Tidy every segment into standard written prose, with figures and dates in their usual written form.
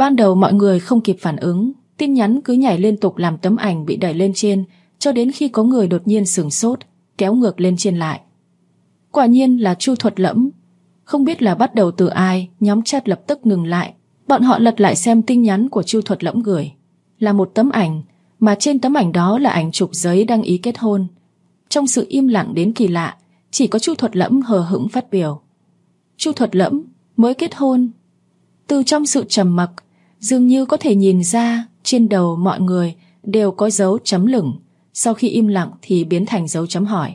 Ban đầu mọi người không kịp phản ứng, tin nhắn cứ nhảy liên tục làm tấm ảnh bị đẩy lên trên, cho đến khi có người đột nhiên sửng sốt, kéo ngược lên trên lại. Quả nhiên là Chu Thuật Lẫm. Không biết là bắt đầu từ ai, nhóm chat lập tức ngừng lại. Bọn họ lật lại xem tin nhắn của Chu Thuật Lẫm gửi. Là một tấm ảnh, mà trên tấm ảnh đó là ảnh chụp giấy đăng ký kết hôn. Trong sự im lặng đến kỳ lạ, chỉ có Chu Thuật Lẫm hờ hững phát biểu. Chu Thuật Lẫm mới kết hôn. Từ trong sự trầm mặc, dường như có thể nhìn ra trên đầu mọi người đều có dấu chấm lửng, sau khi im lặng thì biến thành dấu chấm hỏi.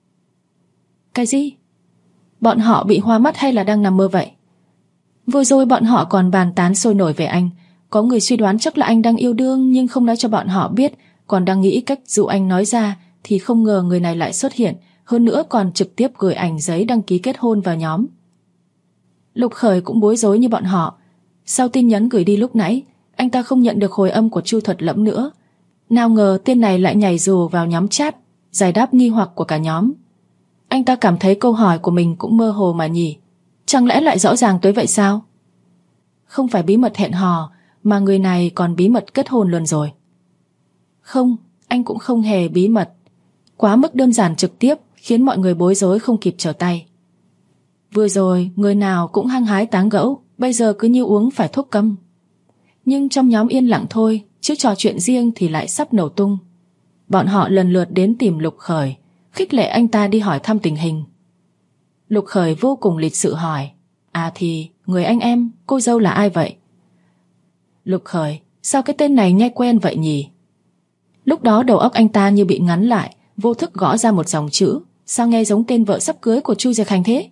Cái gì? Bọn họ bị hoa mắt hay là đang nằm mơ vậy? Vừa rồi bọn họ còn bàn tán sôi nổi về anh. Có người suy đoán chắc là anh đang yêu đương nhưng không nói cho bọn họ biết, còn đang nghĩ cách dụ anh nói ra, thì không ngờ người này lại xuất hiện, hơn nữa còn trực tiếp gửi ảnh giấy đăng ký kết hôn vào nhóm. Lục Khởi cũng bối rối như bọn họ. Sau tin nhắn gửi đi lúc nãy, anh ta không nhận được hồi âm của Chu Thuật Lẫm nữa. Nào ngờ tên này lại nhảy dù vào nhóm chat, giải đáp nghi hoặc của cả nhóm. Anh ta cảm thấy câu hỏi của mình cũng mơ hồ mà nhỉ. Chẳng lẽ lại rõ ràng tới vậy sao? Không phải bí mật hẹn hò, mà người này còn bí mật kết hôn luôn rồi. Không, anh cũng không hề bí mật. Quá mức đơn giản trực tiếp, khiến mọi người bối rối không kịp trở tay. Vừa rồi người nào cũng hăng hái tán gẫu, bây giờ cứ như uống phải thuốc câm. Nhưng trong nhóm yên lặng thôi, chứ trò chuyện riêng thì lại sắp nổ tung. Bọn họ lần lượt đến tìm Lục Khởi, khích lệ anh ta đi hỏi thăm tình hình. Lục Khởi vô cùng lịch sự hỏi, à thì người anh em, cô dâu là ai vậy? Lục Khởi, sao cái tên này nghe quen vậy nhỉ? Lúc đó đầu óc anh ta như bị ngắn lại, vô thức gõ ra một dòng chữ, sao nghe giống tên vợ sắp cưới của Chu Diệc Hành thế?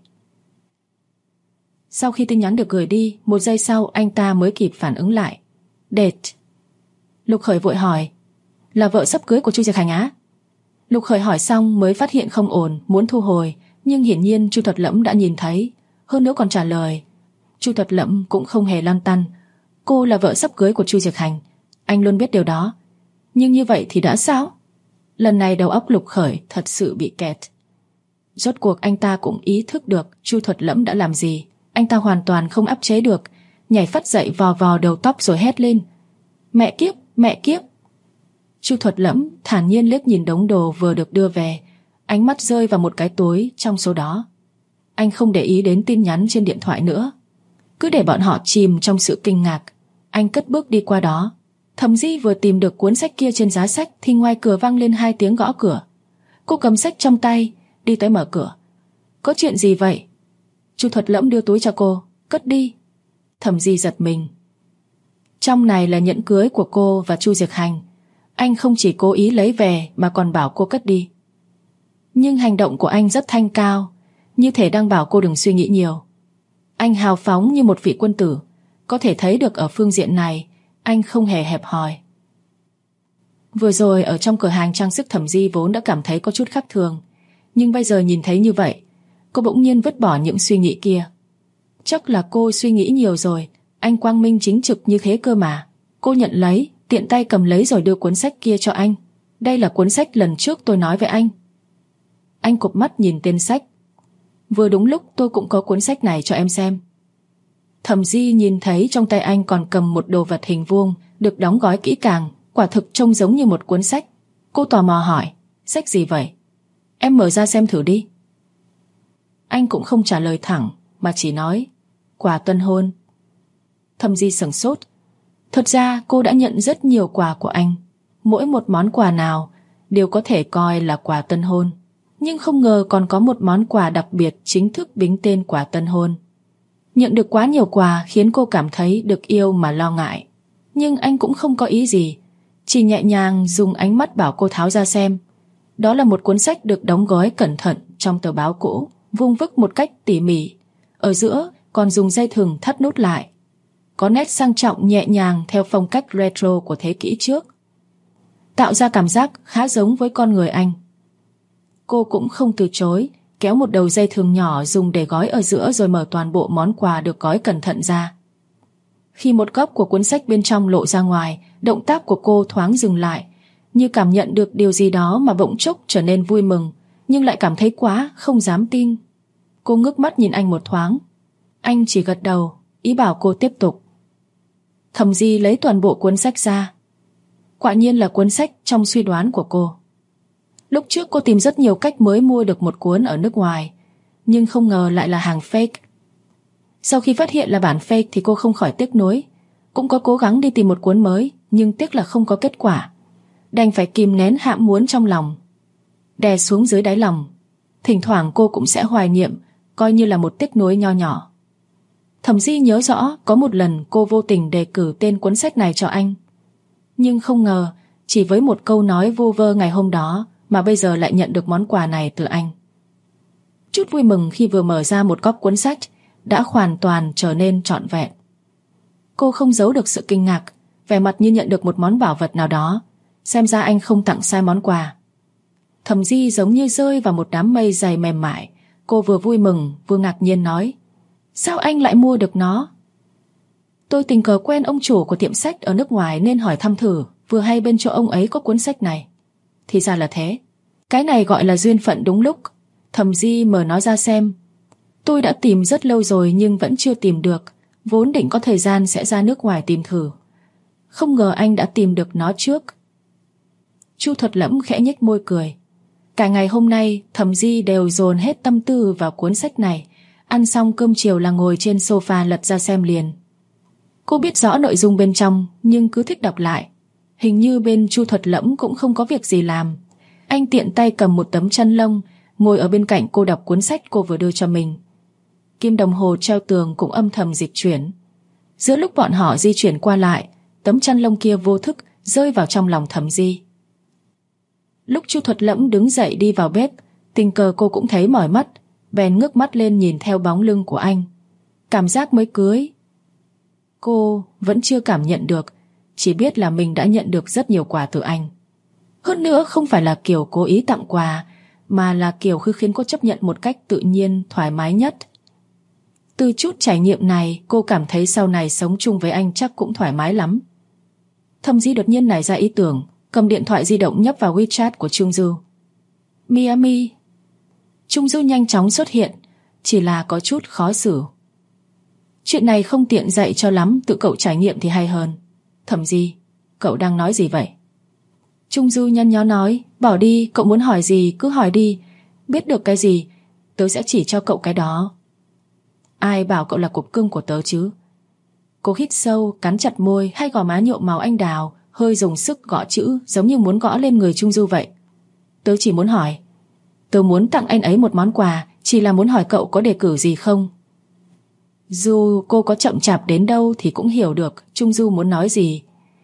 Sau khi tin nhắn được gửi đi, một giây sau anh ta mới kịp phản ứng lại. Date. Lục Khởi vội hỏi, là vợ sắp cưới của Chu Diệc Hành á? Lục Khởi hỏi xong mới phát hiện không ổn, muốn thu hồi, nhưng hiển nhiên Chu Thuật Lẫm đã nhìn thấy, hơn nữa còn trả lời. Chu Thuật Lẫm cũng không hề lăn tăn, cô là vợ sắp cưới của Chu Diệc Hành, anh luôn biết điều đó. Nhưng như vậy thì đã sao? Lần này đầu óc Lục Khởi thật sự bị kẹt. Rốt cuộc anh ta cũng ý thức được Chu Thuật Lẫm đã làm gì. Anh ta hoàn toàn không áp chế được, nhảy phắt dậy vò vò đầu tóc rồi hét lên, mẹ kiếp, mẹ kiếp. Chu Thuật Lẫm thản nhiên liếc nhìn đống đồ vừa được đưa về, ánh mắt rơi vào một cái túi trong số đó. Anh không để ý đến tin nhắn trên điện thoại nữa, cứ để bọn họ chìm trong sự kinh ngạc. Anh cất bước đi qua đó. Thẩm Di vừa tìm được cuốn sách kia trên giá sách thì ngoài cửa vang lên 2 tiếng gõ cửa. Cô cầm sách trong tay, đi tới mở cửa. Có chuyện gì vậy? Chu Thuật Lẫm đưa túi cho cô, cất đi. Thẩm Di giật mình. Trong này là nhẫn cưới của cô và Chu Diệc Hành. Anh không chỉ cố ý lấy về mà còn bảo cô cất đi. Nhưng hành động của anh rất thanh cao, như thể đang bảo cô đừng suy nghĩ nhiều. Anh hào phóng như một vị quân tử, có thể thấy được ở phương diện này anh không hề hẹp hòi. Vừa rồi ở trong cửa hàng trang sức, Thẩm Di vốn đã cảm thấy có chút khác thường, nhưng bây giờ nhìn thấy như vậy, cô bỗng nhiên vứt bỏ những suy nghĩ kia. Chắc là cô suy nghĩ nhiều rồi, anh quang minh chính trực như thế cơ mà. Cô nhận lấy, tiện tay cầm lấy rồi đưa cuốn sách kia cho anh. Đây là cuốn sách lần trước tôi nói với anh. Anh cụp mắt nhìn tên sách. Vừa đúng lúc tôi cũng có cuốn sách này cho em xem. Thẩm Di nhìn thấy trong tay anh còn cầm một đồ vật hình vuông, được đóng gói kỹ càng, quả thực trông giống như một cuốn sách. Cô tò mò hỏi, sách gì vậy? Em mở ra xem thử đi. Anh cũng không trả lời thẳng, mà chỉ nói, quà tân hôn. Thẩm Di sửng sốt. Thật ra cô đã nhận rất nhiều quà của anh, mỗi một món quà nào đều có thể coi là quà tân hôn, nhưng không ngờ còn có một món quà đặc biệt chính thức bính tên quà tân hôn. Nhận được quá nhiều quà khiến cô cảm thấy được yêu mà lo ngại. Nhưng anh cũng không có ý gì, chỉ nhẹ nhàng dùng ánh mắt bảo cô tháo ra xem. Đó là một cuốn sách được đóng gói cẩn thận trong tờ báo cũ, vuông vức một cách tỉ mỉ. Ở giữa còn dùng dây thừng thắt nút lại, có nét sang trọng nhẹ nhàng theo phong cách retro của thế kỷ trước, tạo ra cảm giác khá giống với con người anh. Cô cũng không từ chối, kéo một đầu dây thừng nhỏ dùng để gói ở giữa rồi mở toàn bộ món quà được gói cẩn thận ra. Khi một góc của cuốn sách bên trong lộ ra ngoài, động tác của cô thoáng dừng lại, như cảm nhận được điều gì đó mà bỗng chốc trở nên vui mừng, nhưng lại cảm thấy quá không dám tin. Cô ngước mắt nhìn anh một thoáng. Anh chỉ gật đầu, ý bảo cô tiếp tục. Thẩm Di lấy toàn bộ cuốn sách ra. Quả nhiên là cuốn sách trong suy đoán của cô. Lúc trước cô tìm rất nhiều cách mới mua được một cuốn ở nước ngoài, nhưng không ngờ lại là hàng fake. Sau khi phát hiện là bản fake thì cô không khỏi tiếc nuối. Cũng có cố gắng đi tìm một cuốn mới, nhưng tiếc là không có kết quả. Đành phải kìm nén ham muốn trong lòng, đè xuống dưới đáy lòng. Thỉnh thoảng cô cũng sẽ hoài niệm, coi như là một tiếc nuối nho nhỏ. Thẩm Di nhớ rõ có một lần cô vô tình đề cử tên cuốn sách này cho anh. Nhưng không ngờ, chỉ với một câu nói vu vơ ngày hôm đó mà bây giờ lại nhận được món quà này từ anh. Chút vui mừng khi vừa mở ra một góc cuốn sách đã hoàn toàn trở nên trọn vẹn. Cô không giấu được sự kinh ngạc, vẻ mặt như nhận được một món bảo vật nào đó. Xem ra anh không tặng sai món quà. Thẩm Di giống như rơi vào một đám mây dày mềm mại. Cô vừa vui mừng vừa ngạc nhiên nói: sao anh lại mua được nó? Tôi tình cờ quen ông chủ của tiệm sách ở nước ngoài nên hỏi thăm thử, vừa hay bên chỗ ông ấy có cuốn sách này. Thì ra là thế. Cái này gọi là duyên phận đúng lúc. Thẩm Di mở nó ra xem. Tôi đã tìm rất lâu rồi nhưng vẫn chưa tìm được. Vốn định có thời gian sẽ ra nước ngoài tìm thử. Không ngờ anh đã tìm được nó trước. Chu Thuật Lẫm khẽ nhếch môi cười. Cả ngày hôm nay Thẩm Di đều dồn hết tâm tư vào cuốn sách này. Ăn xong cơm chiều là ngồi trên sofa lật ra xem liền. Cô biết rõ nội dung bên trong nhưng cứ thích đọc lại. Hình như bên Chu Thuật Lẫm cũng không có việc gì làm. Anh tiện tay cầm một tấm chăn lông, ngồi ở bên cạnh cô đọc cuốn sách cô vừa đưa cho mình. Kim đồng hồ treo tường cũng âm thầm dịch chuyển. Giữa lúc bọn họ di chuyển qua lại, tấm chăn lông kia vô thức rơi vào trong lòng Thẩm Di. Lúc Chu Thuật Lẫm đứng dậy đi vào bếp, tình cờ cô cũng thấy mỏi mắt, bèn ngước mắt lên nhìn theo bóng lưng của anh. Cảm giác mới cưới, cô vẫn chưa cảm nhận được, chỉ biết là mình đã nhận được rất nhiều quà từ anh. Hơn nữa không phải là kiểu cố ý tặng quà, mà là kiểu khiến cô chấp nhận một cách tự nhiên, thoải mái nhất. Từ chút trải nghiệm này, cô cảm thấy sau này sống chung với anh chắc cũng thoải mái lắm. Thẩm Di đột nhiên nảy ra ý tưởng, cầm điện thoại di động nhấp vào WeChat của Trung Du. Miami. Trung Du nhanh chóng xuất hiện, chỉ là có chút khó xử. Chuyện này không tiện dạy cho lắm, tự cậu trải nghiệm thì hay hơn. Thẩm Di, cậu đang nói gì vậy? Trung Du nhăn nhó nói, bỏ đi, cậu muốn hỏi gì cứ hỏi đi, biết được cái gì tớ sẽ chỉ cho cậu cái đó. Ai bảo cậu là cục cưng của tớ chứ? Cô hít sâu, cắn chặt môi, hai gò má nhuộm màu anh đào, hơi dùng sức gõ chữ, giống như muốn gõ lên người Trung Du vậy. Tớ chỉ muốn hỏi, tớ muốn tặng anh ấy một món quà, chỉ là muốn hỏi cậu có đề cử gì không? Dù cô có chậm chạp đến đâu thì cũng hiểu được Trung Du muốn nói gì.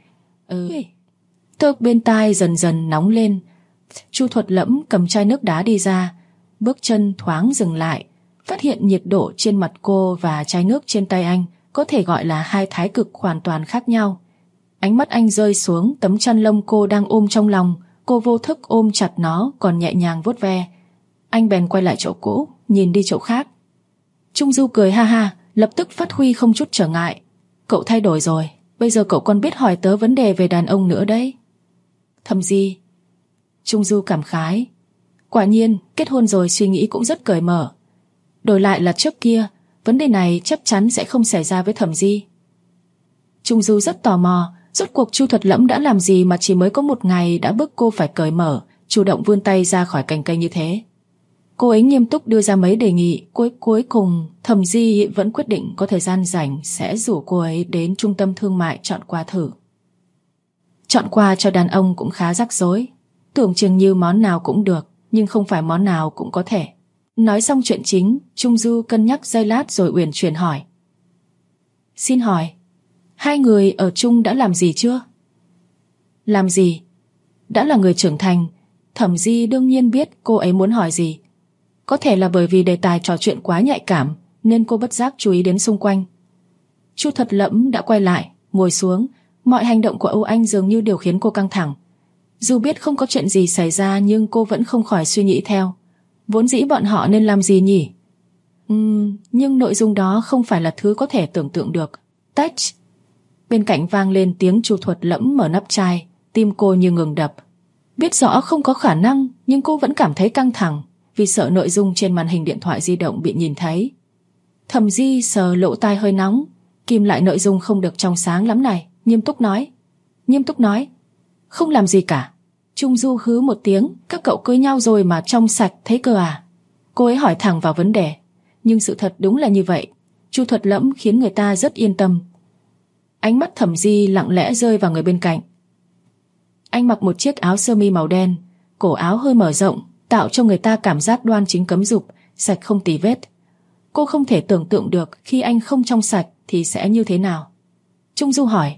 Tớ bên tai dần dần nóng lên. Chu Thuật Lẫm cầm chai nước đá đi ra, bước chân thoáng dừng lại, phát hiện nhiệt độ trên mặt cô và chai nước trên tay anh có thể gọi là hai thái cực hoàn toàn khác nhau. Ánh mắt anh rơi xuống tấm chăn lông cô đang ôm trong lòng. Cô vô thức ôm chặt nó, còn nhẹ nhàng vuốt ve. Anh bèn quay lại chỗ cũ, nhìn đi chỗ khác. Trung Du cười ha ha, lập tức phát huy không chút trở ngại. Cậu thay đổi rồi, bây giờ cậu còn biết hỏi tớ vấn đề về đàn ông nữa đấy. Thẩm Di. Trung Du cảm khái. Quả nhiên, kết hôn rồi suy nghĩ cũng rất cởi mở. Đổi lại là trước kia, vấn đề này chắc chắn sẽ không xảy ra với Thẩm Di. Trung Du rất tò mò, rốt cuộc Chu Thuật Lẫm đã làm gì mà chỉ mới có một ngày đã bức cô phải cởi mở, chủ động vươn tay ra khỏi cành cây như thế. Cô ấy nghiêm túc đưa ra mấy đề nghị, cuối cùng Thẩm Di vẫn quyết định có thời gian rảnh sẽ rủ cô ấy đến trung tâm thương mại chọn quà thử. Chọn quà cho đàn ông cũng khá rắc rối, tưởng chừng như món nào cũng được, nhưng không phải món nào cũng có thể. Nói xong chuyện chính, Trung Du cân nhắc giây lát rồi uyển chuyển hỏi. Xin hỏi, hai người ở chung đã làm gì chưa? Làm gì? Đã là người trưởng thành, Thẩm Di đương nhiên biết cô ấy muốn hỏi gì. Có thể là bởi vì đề tài trò chuyện quá nhạy cảm nên cô bất giác chú ý đến xung quanh. Chu Thuật Lẫm đã quay lại, ngồi xuống. Mọi hành động của Âu Anh dường như đều khiến cô căng thẳng. Dù biết không có chuyện gì xảy ra nhưng cô vẫn không khỏi suy nghĩ theo. Vốn dĩ bọn họ nên làm gì nhỉ? Nhưng nội dung đó không phải là thứ có thể tưởng tượng được. Tách. Bên cạnh vang lên tiếng Chu Thuật Lẫm mở nắp chai. Tim cô như ngừng đập. Biết rõ không có khả năng nhưng cô vẫn cảm thấy căng thẳng vì sợ nội dung trên màn hình điện thoại di động bị nhìn thấy. Thẩm Di sờ lỗ tai hơi nóng. kìm lại nội dung không được trong sáng lắm này, nghiêm túc nói. Không làm gì cả. Trung Du hứ một tiếng, các cậu cưới nhau rồi mà trong sạch thế cơ à? Cô ấy hỏi thẳng vào vấn đề. Nhưng sự thật đúng là như vậy. Chu Thuật Lẫm khiến người ta rất yên tâm. Ánh mắt Thẩm Di lặng lẽ rơi vào người bên cạnh. Anh mặc một chiếc áo sơ mi màu đen, cổ áo hơi mở rộng, tạo cho người ta cảm giác đoan chính cấm dục, sạch không tì vết. Cô không thể tưởng tượng được khi anh không trong sạch thì sẽ như thế nào. Trung Du hỏi: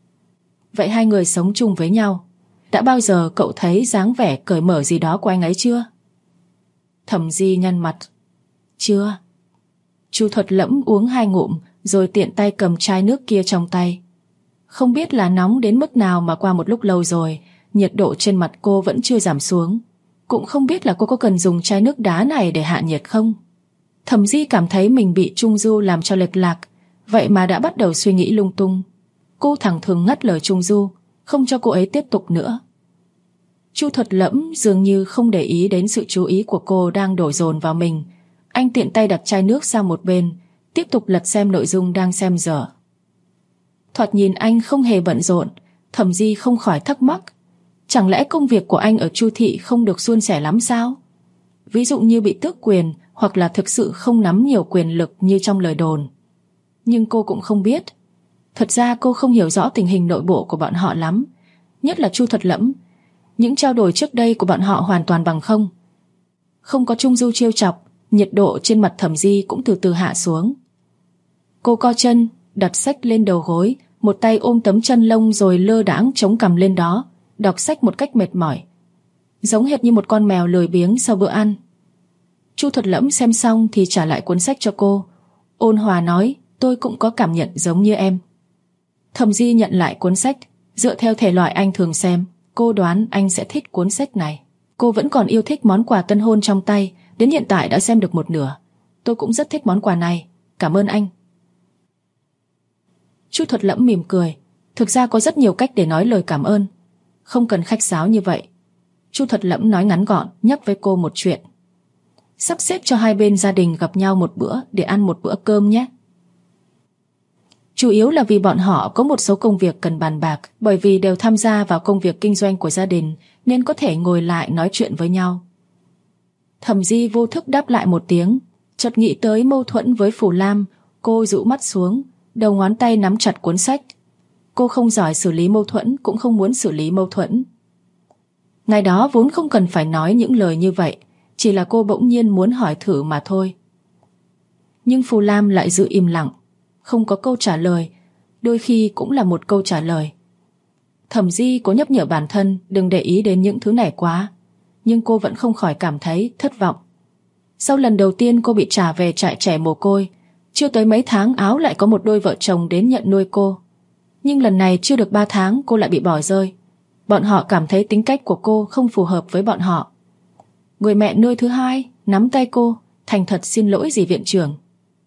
Vậy hai người sống chung với nhau, đã bao giờ cậu thấy dáng vẻ cởi mở gì đó của anh ấy chưa? Thẩm Di nhăn mặt: Chưa. Chu Thuật Lẫm uống 2 ngụm rồi tiện tay cầm chai nước kia trong tay. Không biết là nóng đến mức nào mà qua một lúc lâu rồi, nhiệt độ trên mặt cô vẫn chưa giảm xuống. Cũng không biết là cô có cần dùng chai nước đá này để hạ nhiệt không. Thẩm Di cảm thấy mình bị Trung Du làm cho lệch lạc, vậy mà đã bắt đầu suy nghĩ lung tung. Cô thẳng thừng ngắt lời Trung Du, không cho cô ấy tiếp tục nữa. Chu Thuật Lẫm dường như không để ý đến sự chú ý của cô đang đổ dồn vào mình. Anh tiện tay đặt chai nước sang một bên, tiếp tục lật xem nội dung đang xem dở. Thoạt nhìn anh không hề bận rộn, Thẩm Di không khỏi thắc mắc. Chẳng lẽ công việc của anh ở Chu thị không được suôn sẻ lắm sao? Ví dụ như bị tước quyền, hoặc là thực sự không nắm nhiều quyền lực như trong lời đồn. Nhưng cô cũng không biết. Thật ra cô không hiểu rõ tình hình nội bộ của bọn họ lắm, nhất là Chu Thuật Lẫm. Những trao đổi trước đây của bọn họ hoàn toàn bằng không. Không có Trung Du trêu chọc, nhiệt độ trên mặt Thẩm Di cũng từ từ hạ xuống. Cô co chân, đặt sách lên đầu gối, một tay ôm tấm chân lông rồi lơ đãng chống cằm lên đó, đọc sách một cách mệt mỏi, giống hệt như một con mèo lười biếng sau bữa ăn. Chu Thuật Lẫm xem xong thì trả lại cuốn sách cho cô, ôn hòa nói: Tôi cũng có cảm nhận giống như em. Thẩm Di nhận lại cuốn sách, dựa theo thể loại anh thường xem, cô đoán anh sẽ thích cuốn sách này. Cô vẫn còn yêu thích món quà tân hôn trong tay, đến hiện tại đã xem được một nửa. Tôi cũng rất thích món quà này, cảm ơn anh. Chu Thuật Lẫm mỉm cười. Thực ra có rất nhiều cách để nói lời cảm ơn, không cần khách sáo như vậy. Chu Thuật Lẫm nói ngắn gọn, nhắc với cô một chuyện. Sắp xếp cho hai bên gia đình gặp nhau một bữa để ăn một bữa cơm nhé. Chủ yếu là vì bọn họ có một số công việc cần bàn bạc, bởi vì đều tham gia vào công việc kinh doanh của gia đình nên có thể ngồi lại nói chuyện với nhau. Thẩm Di vô thức đáp lại một tiếng, chợt nghĩ tới mâu thuẫn với Phù Lam. Cô rũ mắt xuống, đầu ngón tay nắm chặt cuốn sách. Cô không giỏi xử lý mâu thuẫn, cũng không muốn xử lý mâu thuẫn. Ngày đó vốn không cần phải nói những lời như vậy, chỉ là cô bỗng nhiên muốn hỏi thử mà thôi. Nhưng Phù Lam lại giữ im lặng, không có câu trả lời, đôi khi cũng là một câu trả lời. Thẩm Di cố nhắc nhở bản thân đừng để ý đến những thứ này quá, nhưng cô vẫn không khỏi cảm thấy thất vọng. Sau lần đầu tiên cô bị trả về trại trẻ mồ côi, chưa tới mấy tháng Áo lại có một đôi vợ chồng đến nhận nuôi cô. Nhưng lần này chưa được 3 tháng cô lại bị bỏ rơi. Bọn họ cảm thấy tính cách của cô không phù hợp với bọn họ. Người mẹ nuôi thứ hai nắm tay cô, thành thật xin lỗi dì viện trưởng.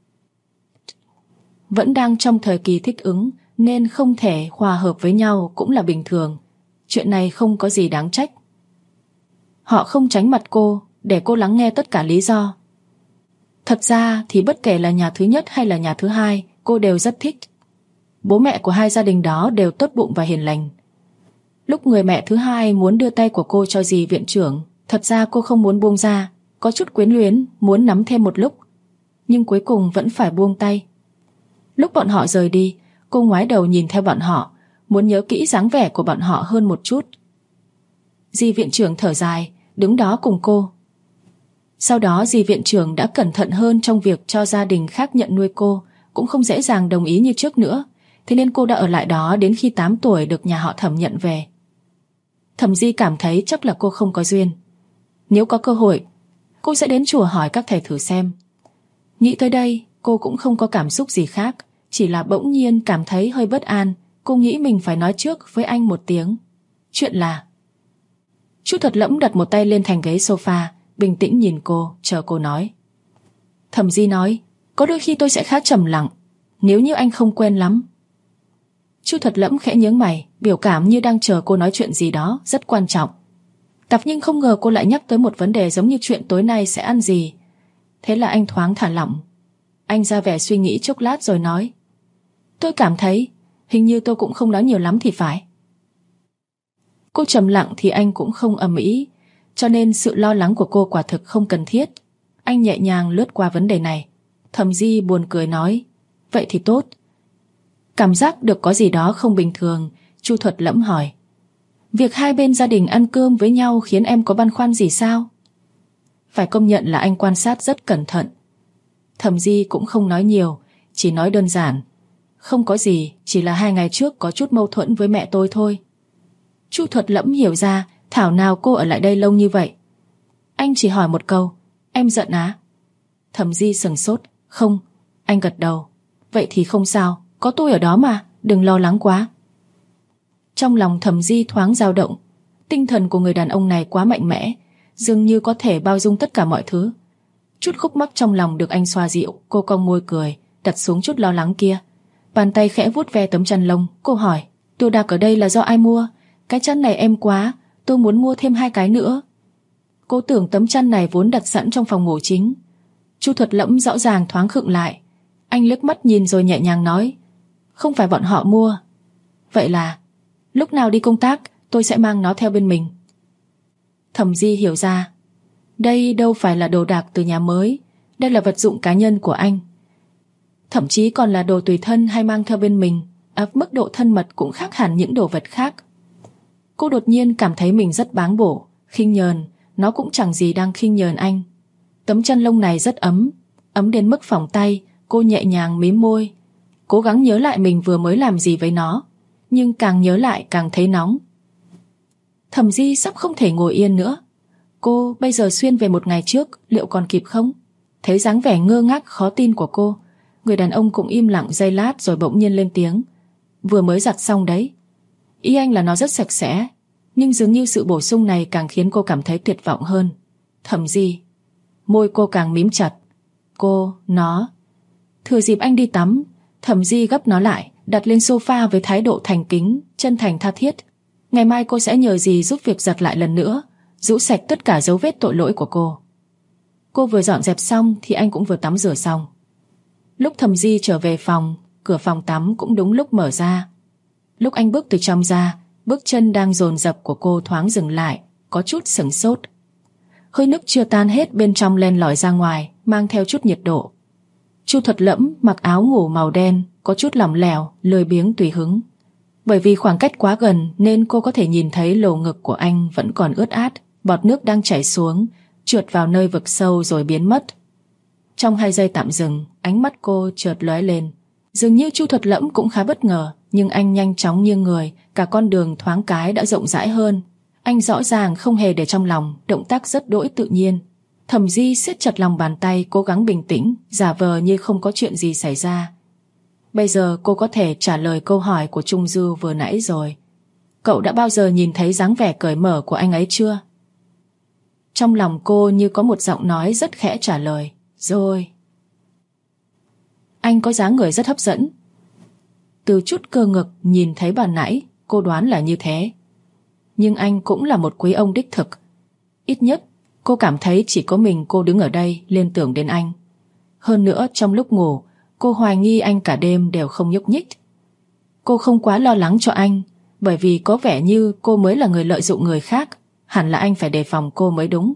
Vẫn đang trong thời kỳ thích ứng nên không thể hòa hợp với nhau cũng là bình thường. Chuyện này không có gì đáng trách. Họ không tránh mặt cô để cô lắng nghe tất cả lý do. Thật ra thì bất kể là nhà thứ nhất hay là nhà thứ hai, cô đều rất thích. Bố mẹ của hai gia đình đó đều tốt bụng và hiền lành. Lúc người mẹ thứ hai muốn đưa tay của cô cho dì viện trưởng, thật ra cô không muốn buông ra, có chút quyến luyến, muốn nắm thêm một lúc. Nhưng cuối cùng vẫn phải buông tay. Lúc bọn họ rời đi, cô ngoái đầu nhìn theo bọn họ, muốn nhớ kỹ dáng vẻ của bọn họ hơn một chút. Dì viện trưởng thở dài, đứng đó cùng cô. Sau đó dì viện trưởng đã cẩn thận hơn trong việc cho gia đình khác nhận nuôi cô, cũng không dễ dàng đồng ý như trước nữa. Thế nên cô đã ở lại đó đến khi 8 tuổi được nhà họ Thẩm nhận về. Thẩm Di cảm thấy chắc là cô không có duyên. Nếu có cơ hội, cô sẽ đến chùa hỏi các thầy thử xem. Nghĩ tới đây, cô cũng không có cảm xúc gì khác, chỉ là bỗng nhiên cảm thấy hơi bất an. Cô nghĩ mình phải nói trước với anh một tiếng. Chuyện là... Chu Thuật Lẫm đặt một tay lên thành ghế sofa, bình tĩnh nhìn cô, chờ cô nói. Thẩm Di nói, có đôi khi tôi sẽ khá trầm lặng, nếu như anh không quen lắm. Chu Thuật Lẫm khẽ nhướng mày, biểu cảm như đang chờ cô nói chuyện gì đó rất quan trọng. Nhưng không ngờ cô lại nhắc tới một vấn đề giống như chuyện tối nay sẽ ăn gì. Thế là anh thoáng thả lỏng. Anh ra vẻ suy nghĩ chốc lát rồi nói, Tôi cảm thấy hình như tôi cũng không nói nhiều lắm thì phải. Cô trầm lặng thì anh cũng không ầm ĩ, cho nên sự lo lắng của cô quả thực không cần thiết. Anh nhẹ nhàng lướt qua vấn đề này. Thẩm Di buồn cười nói, vậy thì tốt. Cảm giác được có gì đó không bình thường, Chu Thuật Lẫm hỏi, việc hai bên gia đình ăn cơm với nhau khiến em có băn khoăn gì sao? Phải công nhận là anh quan sát rất cẩn thận. Thẩm Di cũng không nói nhiều, chỉ nói đơn giản, không có gì, chỉ là 2 ngày trước có chút mâu thuẫn với mẹ tôi thôi. Chu Thuật Lẫm hiểu ra, thảo nào cô ở lại đây lâu như vậy. Anh chỉ hỏi một câu, em giận á? Thẩm Di sững sốt, không. Anh gật đầu, vậy thì không sao, có tôi ở đó mà, đừng lo lắng quá. Trong lòng Thẩm Di thoáng dao động. Tinh thần của người đàn ông này quá mạnh mẽ, dường như có thể bao dung tất cả mọi thứ. Chút khúc mắc trong lòng được anh xoa dịu. Cô cong môi cười, đặt xuống chút lo lắng kia. Bàn tay khẽ vuốt ve tấm chăn lông. Cô hỏi, đồ đạc ở đây là do ai mua? Cái chăn này êm quá, tôi muốn mua thêm 2 cái nữa. Cô tưởng tấm chăn này vốn đặt sẵn trong phòng ngủ chính. Chu Thuật Lẫm rõ ràng thoáng khựng lại. Anh liếc mắt nhìn rồi nhẹ nhàng nói, không phải bọn họ mua. Vậy là lúc nào đi công tác tôi sẽ mang nó theo bên mình. Thẩm Di hiểu ra, đây đâu phải là đồ đạc từ nhà mới, đây là vật dụng cá nhân của anh. Thậm chí còn là đồ tùy thân hay mang theo bên mình. Mức độ thân mật cũng khác hẳn những đồ vật khác. Cô đột nhiên cảm thấy mình rất báng bổ, khinh nhờn. Nó cũng chẳng gì đang khinh nhờn anh. Tấm chăn lông này rất ấm, ấm đến mức phỏng tay. Cô nhẹ nhàng mím môi, cố gắng nhớ lại mình vừa mới làm gì với nó, nhưng càng nhớ lại càng thấy nóng. Thẩm Di sắp không thể ngồi yên nữa. Cô bây giờ xuyên về 1 ngày trước, liệu còn kịp không? Thấy dáng vẻ ngơ ngác khó tin của cô, người đàn ông cũng im lặng giây lát rồi bỗng nhiên lên tiếng, vừa mới giặt xong đấy. Ý anh là nó rất sạch sẽ, nhưng dường như sự bổ sung này càng khiến cô cảm thấy tuyệt vọng hơn. Thẩm Di, môi cô càng mím chặt. Nó. Thừa dịp anh đi tắm, Thẩm Di gấp nó lại, đặt lên sofa với thái độ thành kính, chân thành tha thiết. Ngày mai cô sẽ nhờ dì giúp việc giặt lại lần nữa, rũ sạch tất cả dấu vết tội lỗi của cô. Cô vừa dọn dẹp xong thì anh cũng vừa tắm rửa xong. Lúc Thẩm Di trở về phòng, cửa phòng tắm cũng đúng lúc mở ra. Lúc anh bước từ trong ra, bước chân đang dồn dập của cô thoáng dừng lại, có chút sửng sốt. Hơi nước chưa tan hết bên trong len lỏi ra ngoài, mang theo chút nhiệt độ. Chu Thuật Lẫm mặc áo ngủ màu đen, có chút lỏng lẻo, lười biếng tùy hứng. Bởi vì khoảng cách quá gần nên cô có thể nhìn thấy lồ ngực của anh vẫn còn ướt át, bọt nước đang chảy xuống, trượt vào nơi vực sâu rồi biến mất. Trong 2 giây tạm dừng, ánh mắt cô chợt lóe lên. Dường như Chu Thuật Lẫm cũng khá bất ngờ, nhưng anh nhanh chóng nghiêng người, cả con đường thoáng cái đã rộng rãi hơn. Anh rõ ràng không hề để trong lòng, động tác rất đỗi tự nhiên. Thẩm Di siết chặt lòng bàn tay, cố gắng bình tĩnh, giả vờ như không có chuyện gì xảy ra. Bây giờ cô có thể trả lời câu hỏi của Trung Dư vừa nãy rồi. Cậu đã bao giờ nhìn thấy dáng vẻ cởi mở của anh ấy chưa? Trong lòng cô như có một giọng nói rất khẽ trả lời, rồi. Anh có dáng người rất hấp dẫn. Từ chút cơ ngực nhìn thấy bà nãy, cô đoán là như thế. Nhưng anh cũng là một quý ông đích thực. Ít nhất cô cảm thấy chỉ có mình cô đứng ở đây liên tưởng đến anh. Hơn nữa trong lúc ngủ, cô hoài nghi anh cả đêm đều không nhúc nhích. Cô không quá lo lắng cho anh, bởi vì có vẻ như cô mới là người lợi dụng người khác. Hẳn là anh phải đề phòng cô mới đúng.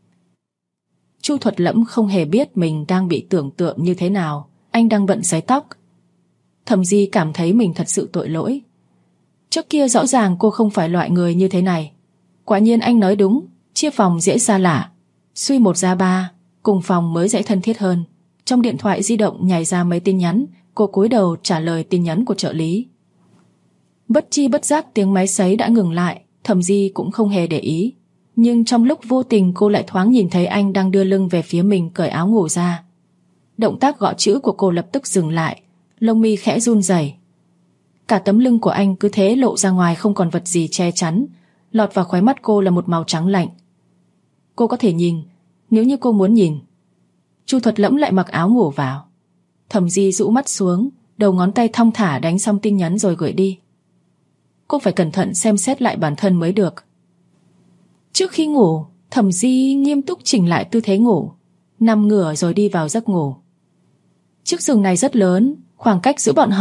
Chu Thuật Lẫm không hề biết mình đang bị tưởng tượng như thế nào. Anh đang bận sấy tóc. Thẩm Di cảm thấy mình thật sự tội lỗi. Trước kia rõ ràng cô không phải loại người như thế này. Quả nhiên anh nói đúng, chia phòng dễ xa lạ, suy 1 ra 3, cùng phòng mới dễ thân thiết hơn. Trong điện thoại di động nhảy ra mấy tin nhắn, cô cúi đầu trả lời tin nhắn của trợ lý. Bất chi bất giác tiếng máy sấy đã ngừng lại. Thẩm Di cũng không hề để ý, nhưng trong lúc vô tình cô lại thoáng nhìn thấy anh đang đưa lưng về phía mình cởi áo ngủ ra. Động tác gõ chữ của cô lập tức dừng lại, lông mi khẽ run rẩy. Cả tấm lưng của anh cứ thế lộ ra ngoài, không còn vật gì che chắn. Lọt vào khóe mắt cô là một màu trắng lạnh. Cô có thể nhìn, nếu như cô muốn nhìn. Chu Thuật Lẫm lại mặc áo ngủ vào. Thẩm Di rũ mắt xuống, đầu ngón tay thong thả đánh xong tin nhắn rồi gửi đi. Cô phải cẩn thận xem xét lại bản thân mới được. Trước khi ngủ, Thẩm Di nghiêm túc chỉnh lại tư thế ngủ, nằm ngửa rồi đi vào giấc ngủ. Chiếc giường này rất lớn, khoảng cách giữa bọn họ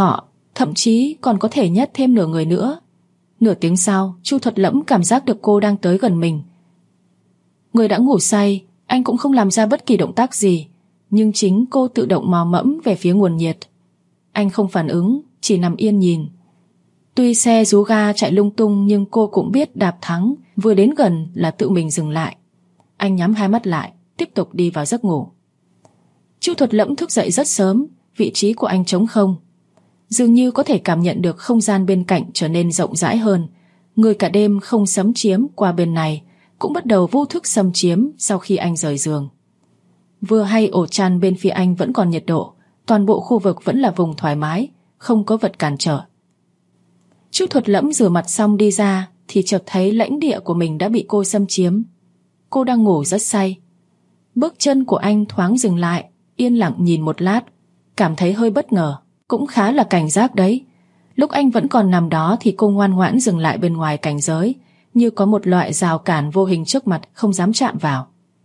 thậm chí còn có thể nhét thêm nửa người nữa. Nửa tiếng sau, Chu Thuật Lẫm cảm giác được cô đang tới gần mình. Người đã ngủ say, anh cũng không làm ra bất kỳ động tác gì, nhưng chính cô tự động mò mẫm về phía nguồn nhiệt. Anh không phản ứng, chỉ nằm yên nhìn. Tuy xe rú ga chạy lung tung, nhưng cô cũng biết đạp thắng, vừa đến gần là tự mình dừng lại. Anh nhắm hai mắt lại, tiếp tục đi vào giấc ngủ. Chu Thuật Lẫm thức dậy rất sớm, vị trí của anh trống không. Dường như có thể cảm nhận được không gian bên cạnh trở nên rộng rãi hơn. Người cả đêm không xâm chiếm qua bên này cũng bắt đầu vô thức xâm chiếm sau khi anh rời giường. Vừa hay ổ chăn bên phía anh vẫn còn nhiệt độ, toàn bộ khu vực vẫn là vùng thoải mái, không có vật cản trở. Chu Thuật Lẫm rửa mặt xong đi ra thì chợt thấy lãnh địa của mình đã bị cô xâm chiếm. Cô đang ngủ rất say. Bước chân của anh thoáng dừng lại, yên lặng nhìn một lát, cảm thấy hơi bất ngờ, cũng khá là cảnh giác đấy. Lúc anh vẫn còn nằm đó thì cô ngoan ngoãn dừng lại bên ngoài cảnh giới, như có một loại rào cản vô hình trước mặt không dám chạm vào.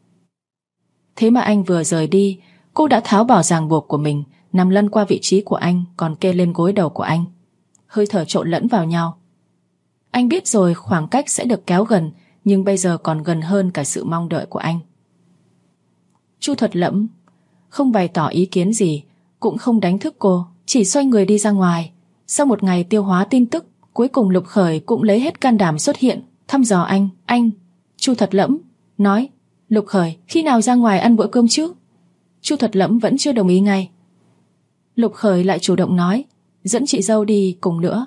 Thế mà anh vừa rời đi, cô đã tháo bỏ ràng buộc của mình, nằm lăn qua vị trí của anh, còn kê lên gối đầu của anh. Hơi thở trộn lẫn vào nhau. Anh biết rồi khoảng cách sẽ được kéo gần, nhưng bây giờ còn gần hơn cả sự mong đợi của anh. Chu Thuật Lẫm không bày tỏ ý kiến gì, cũng không đánh thức cô, chỉ xoay người đi ra ngoài. Sau một ngày tiêu hóa tin tức, cuối cùng Lục Khởi cũng lấy hết can đảm xuất hiện, thăm dò anh. Chu Thuật Lẫm nói, Lục Khởi, khi nào ra ngoài ăn bữa cơm chứ? Chu Thuật Lẫm vẫn chưa đồng ý ngay. Lục Khởi lại chủ động nói, dẫn chị dâu đi cùng nữa.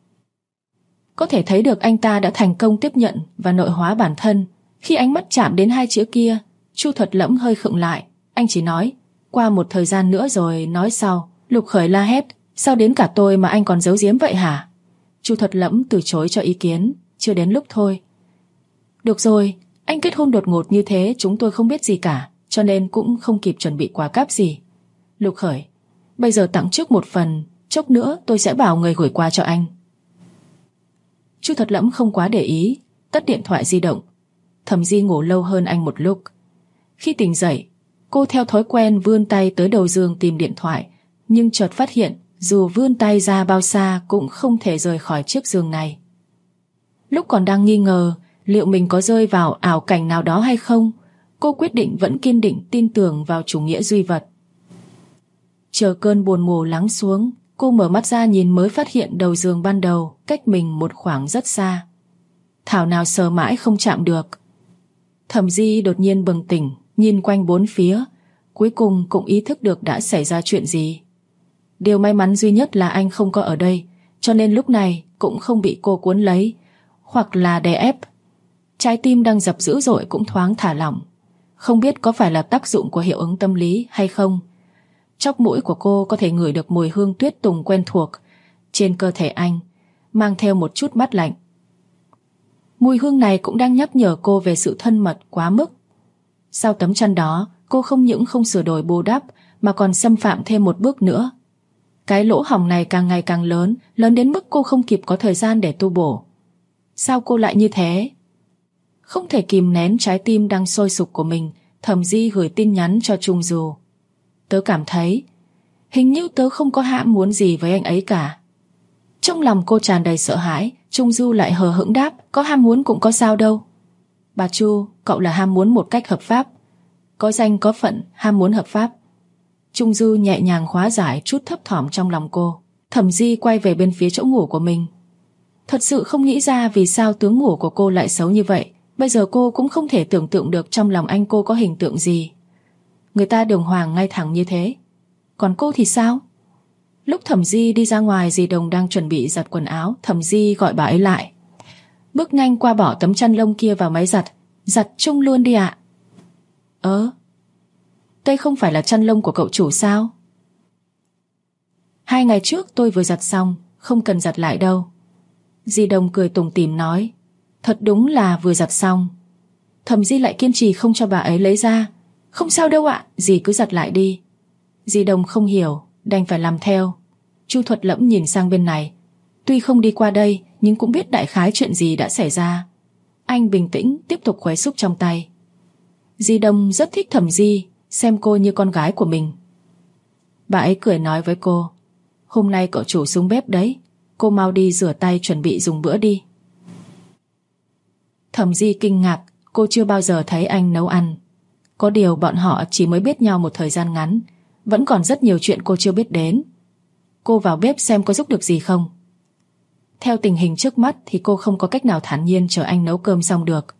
Có thể thấy được anh ta đã thành công tiếp nhận và nội hóa bản thân. Khi ánh mắt chạm đến hai chữ kia, Chu Thuật Lẫm hơi khựng lại. Anh chỉ nói, qua một thời gian nữa rồi nói sau. Lục Khởi la hét, sao đến cả tôi mà anh còn giấu giếm vậy hả? Chu Thuật Lẫm từ chối cho ý kiến, chưa đến lúc thôi. Được rồi, anh kết hôn đột ngột như thế chúng tôi không biết gì cả, cho nên cũng không kịp chuẩn bị quà cáp gì. Lục Khởi, bây giờ tặng trước một phần, chốc nữa tôi sẽ bảo người gửi qua cho anh. Chu Thuật Lẫm không quá để ý, tắt điện thoại di động. Thẩm Di ngủ lâu hơn anh một lúc. Khi tỉnh dậy, cô theo thói quen vươn tay tới đầu giường tìm điện thoại, nhưng chợt phát hiện dù vươn tay ra bao xa cũng không thể rời khỏi chiếc giường này. Lúc còn đang nghi ngờ liệu mình có rơi vào ảo cảnh nào đó hay không, cô quyết định vẫn kiên định tin tưởng vào chủ nghĩa duy vật. Chờ cơn buồn ngủ lắng xuống, cô mở mắt ra nhìn mới phát hiện đầu giường ban đầu cách mình một khoảng rất xa. Thảo nào sờ mãi không chạm được. Thẩm Di đột nhiên bừng tỉnh, nhìn quanh bốn phía, cuối cùng cũng ý thức được đã xảy ra chuyện gì. Điều may mắn duy nhất là anh không có ở đây, cho nên lúc này cũng không bị cô cuốn lấy, hoặc là đè ép. Trái tim đang dập dữ dội cũng thoáng thả lỏng. Không biết có phải là tác dụng của hiệu ứng tâm lý hay không. Chóp mũi của cô có thể ngửi được mùi hương tuyết tùng quen thuộc trên cơ thể anh, mang theo một chút mát lạnh. Mùi hương này cũng đang nhắc nhở cô về sự thân mật quá mức. Sau tấm chăn đó, cô không những không sửa đổi bù đắp mà còn xâm phạm thêm một bước nữa. Cái lỗ hổng này càng ngày càng lớn, lớn đến mức cô không kịp có thời gian để tu bổ. Sao cô lại như thế? Không thể kìm nén trái tim đang sôi sục của mình, Thẩm Di gửi tin nhắn cho Trung Du. Tớ cảm thấy hình như tớ không có ham muốn gì với anh ấy cả. Trong lòng cô tràn đầy sợ hãi, Trung Du lại hờ hững đáp, có ham muốn cũng có sao đâu. Bà Chu, cậu là ham muốn một cách hợp pháp. Có danh có phận, ham muốn hợp pháp. Trung Du nhẹ nhàng hóa giải chút thấp thỏm trong lòng cô. Thẩm Di quay về bên phía chỗ ngủ của mình. Thật sự không nghĩ ra vì sao tướng ngủ của cô lại xấu như vậy. Bây giờ cô cũng không thể tưởng tượng được trong lòng anh cô có hình tượng gì. Người ta đường hoàng ngay thẳng như thế, còn cô thì sao? Lúc Thẩm Di đi ra ngoài, dì Đồng đang chuẩn bị giặt quần áo. Thẩm Di gọi bà ấy lại. Bước nhanh qua bỏ tấm chăn lông kia vào máy giặt. Giặt chung luôn đi ạ. Đây không phải là chăn lông của cậu chủ sao? 2 ngày trước tôi vừa giặt xong, không cần giặt lại đâu. Dì Đồng cười tủm tỉm nói. Thật đúng là vừa giặt xong. Thẩm Di lại kiên trì không cho bà ấy lấy ra. Không sao đâu ạ, dì cứ giặt lại đi. Dì Đồng không hiểu, đành phải làm theo. Chu Thuật Lẫm nhìn sang bên này. Tuy không đi qua đây, nhưng cũng biết đại khái chuyện gì đã xảy ra. Anh bình tĩnh tiếp tục khuấy xúc trong tay. Dì Đồng rất thích Thẩm Di, xem cô như con gái của mình. Bà ấy cười nói với cô. Hôm nay cậu chủ xuống bếp đấy. Cô mau đi rửa tay chuẩn bị dùng bữa đi. Thẩm Di kinh ngạc, cô chưa bao giờ thấy anh nấu ăn. Có điều bọn họ chỉ mới biết nhau một thời gian ngắn, vẫn còn rất nhiều chuyện cô chưa biết đến. Cô vào bếp xem có giúp được gì không. Theo tình hình trước mắt thì cô không có cách nào thản nhiên chờ anh nấu cơm xong được.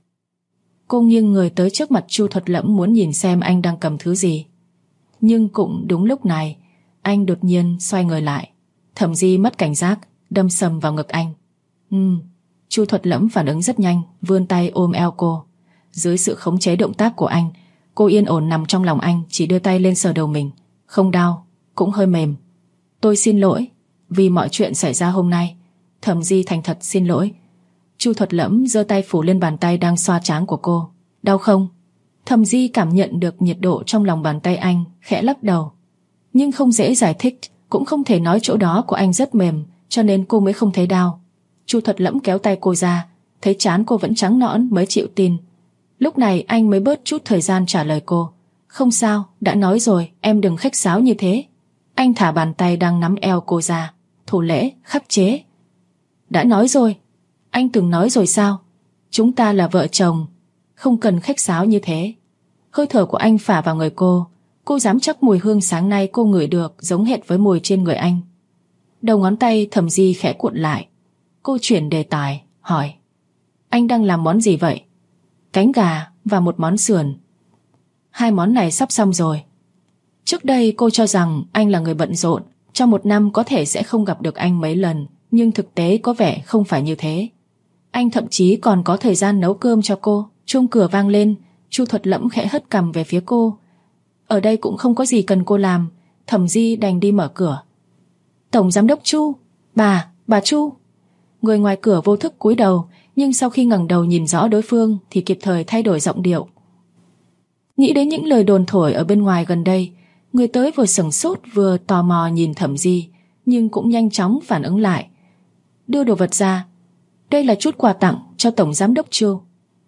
Cô nghiêng người tới trước mặt Chu Thuật Lẫm muốn nhìn xem anh đang cầm thứ gì. Nhưng cũng đúng lúc này, anh đột nhiên xoay người lại. Thẩm Di mất cảnh giác, đâm sầm vào ngực anh. Chu Thuật Lẫm phản ứng rất nhanh, vươn tay ôm eo cô. Dưới sự khống chế động tác của anh, cô yên ổn nằm trong lòng anh, chỉ đưa tay lên sờ đầu mình. Không đau, cũng hơi mềm. Tôi xin lỗi vì mọi chuyện xảy ra hôm nay. Thẩm Di thành thật xin lỗi. Chu Thuật Lẫm giơ tay phủ lên bàn tay đang xoa trán của cô. Đau không? Thẩm Di cảm nhận được nhiệt độ trong lòng bàn tay anh, khẽ lắc đầu. Nhưng không dễ giải thích, cũng không thể nói chỗ đó của anh rất mềm, cho nên cô mới không thấy đau. Chu Thuật Lẫm kéo tay cô ra, thấy trán cô vẫn trắng nõn mới chịu tin. Lúc này anh mới bớt chút thời gian trả lời cô. Không sao, đã nói rồi, em đừng khách sáo như thế. Anh thả bàn tay đang nắm eo cô ra. Thủ lễ, khắc chế. Đã nói rồi. Anh từng nói rồi sao? Chúng ta là vợ chồng, không cần khách sáo như thế. Hơi thở của anh phả vào người cô. Cô dám chắc mùi hương sáng nay cô ngửi được giống hệt với mùi trên người anh. Đầu ngón tay Thẩm Di khẽ cuộn lại. Cô chuyển đề tài, hỏi. Anh đang làm món gì vậy? Cánh gà và một món sườn. Hai món này sắp xong rồi. Trước đây cô cho rằng anh là người bận rộn, trong một năm có thể sẽ không gặp được anh mấy lần, nhưng thực tế có vẻ không phải như thế. Anh thậm chí còn có thời gian nấu cơm cho cô. Chuông cửa vang lên, Chu Thuật Lẫm khẽ hất cằm về phía cô. Ở đây cũng không có gì cần cô làm. Thẩm Di đành đi mở cửa. Tổng giám đốc Chu. Bà Chu. Người ngoài cửa vô thức cúi đầu, nhưng sau khi ngẩng đầu nhìn rõ đối phương thì kịp thời thay đổi giọng điệu. Nghĩ đến những lời đồn thổi ở bên ngoài gần đây, người tới vừa sửng sốt vừa tò mò nhìn Thẩm Di, nhưng cũng nhanh chóng phản ứng lại. Đưa đồ vật ra. Đây là chút quà tặng cho tổng giám đốc Chu.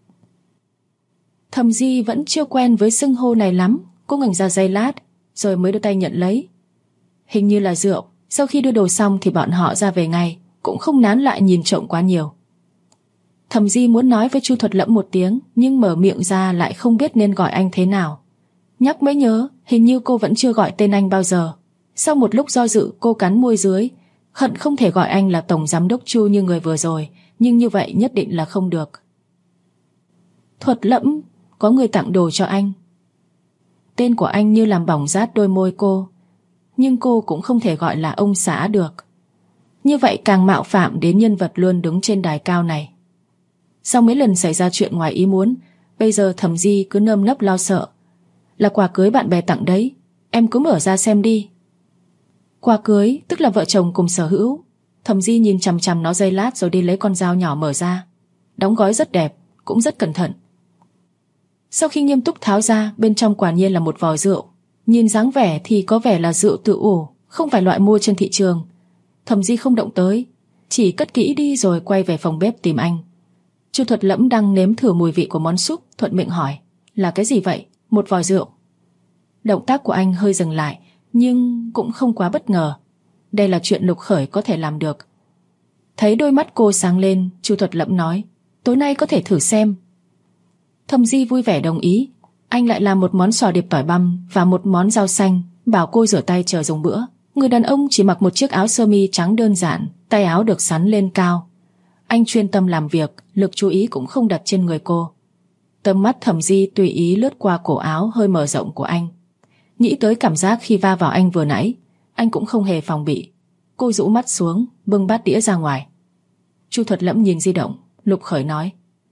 Thẩm Di vẫn chưa quen với xưng hô này lắm. Cô ngừng ra giây lát rồi mới đưa tay nhận lấy. Hình như là rượu. Sau khi đưa đồ xong thì bọn họ ra về ngay, cũng không nán lại nhìn trộm quá nhiều. Thẩm Di muốn nói với Chu Thuật Lẫm một tiếng, nhưng mở miệng ra lại không biết nên gọi anh thế nào. Nhắc mới nhớ, hình như cô vẫn chưa gọi tên anh bao giờ. Sau một lúc do dự, cô cắn môi dưới, hận không thể gọi anh là tổng giám đốc Chu như người vừa rồi, nhưng như vậy nhất định là không được. Thuật Lẫm, có người tặng đồ cho anh. Tên của anh như làm bỏng rát đôi môi cô, nhưng cô cũng không thể gọi là ông xã được. Như vậy càng mạo phạm đến nhân vật luôn đứng trên đài cao này. Sau mấy lần xảy ra chuyện ngoài ý muốn, bây giờ Thẩm Di cứ nơm nớp lo sợ. Là quà cưới bạn bè tặng đấy, em cứ mở ra xem đi. Quà cưới tức là vợ chồng cùng sở hữu. Thẩm Di nhìn chằm chằm nó giây lát rồi đi lấy con dao nhỏ mở ra. Đóng gói rất đẹp, cũng rất cẩn thận. Sau khi nghiêm túc tháo ra, bên trong quả nhiên là một vò rượu. Nhìn dáng vẻ thì có vẻ là rượu tự ủ, không phải loại mua trên thị trường. Thẩm Di không động tới, chỉ cất kỹ đi rồi quay về phòng bếp tìm anh. Chu Thuật Lẫm đang nếm thử mùi vị của món súp, thuận miệng hỏi. Là cái gì vậy? Một vò rượu. Động tác của anh hơi dừng lại, nhưng cũng không quá bất ngờ. Đây là chuyện Lục Khởi có thể làm được. Thấy đôi mắt cô sáng lên, Chu Thuật Lẫm nói. Tối nay có thể thử xem. Thẩm Di vui vẻ đồng ý. Anh lại làm một món sò điệp tỏi băm và một món rau xanh, bảo cô rửa tay chờ dùng bữa. Người đàn ông chỉ mặc một chiếc áo sơ mi trắng đơn giản, tay áo được xắn lên cao. Anh chuyên tâm làm việc, lực chú ý cũng không đặt trên người cô. Tầm mắt Thẩm Di tùy ý lướt qua cổ áo hơi mở rộng của anh. Nghĩ tới cảm giác khi va vào anh vừa nãy, anh cũng không hề phòng bị. Cô rũ mắt xuống, bưng bát đĩa ra ngoài. Chu Thuật Lẫm nhìn di động, Lục Khởi nói.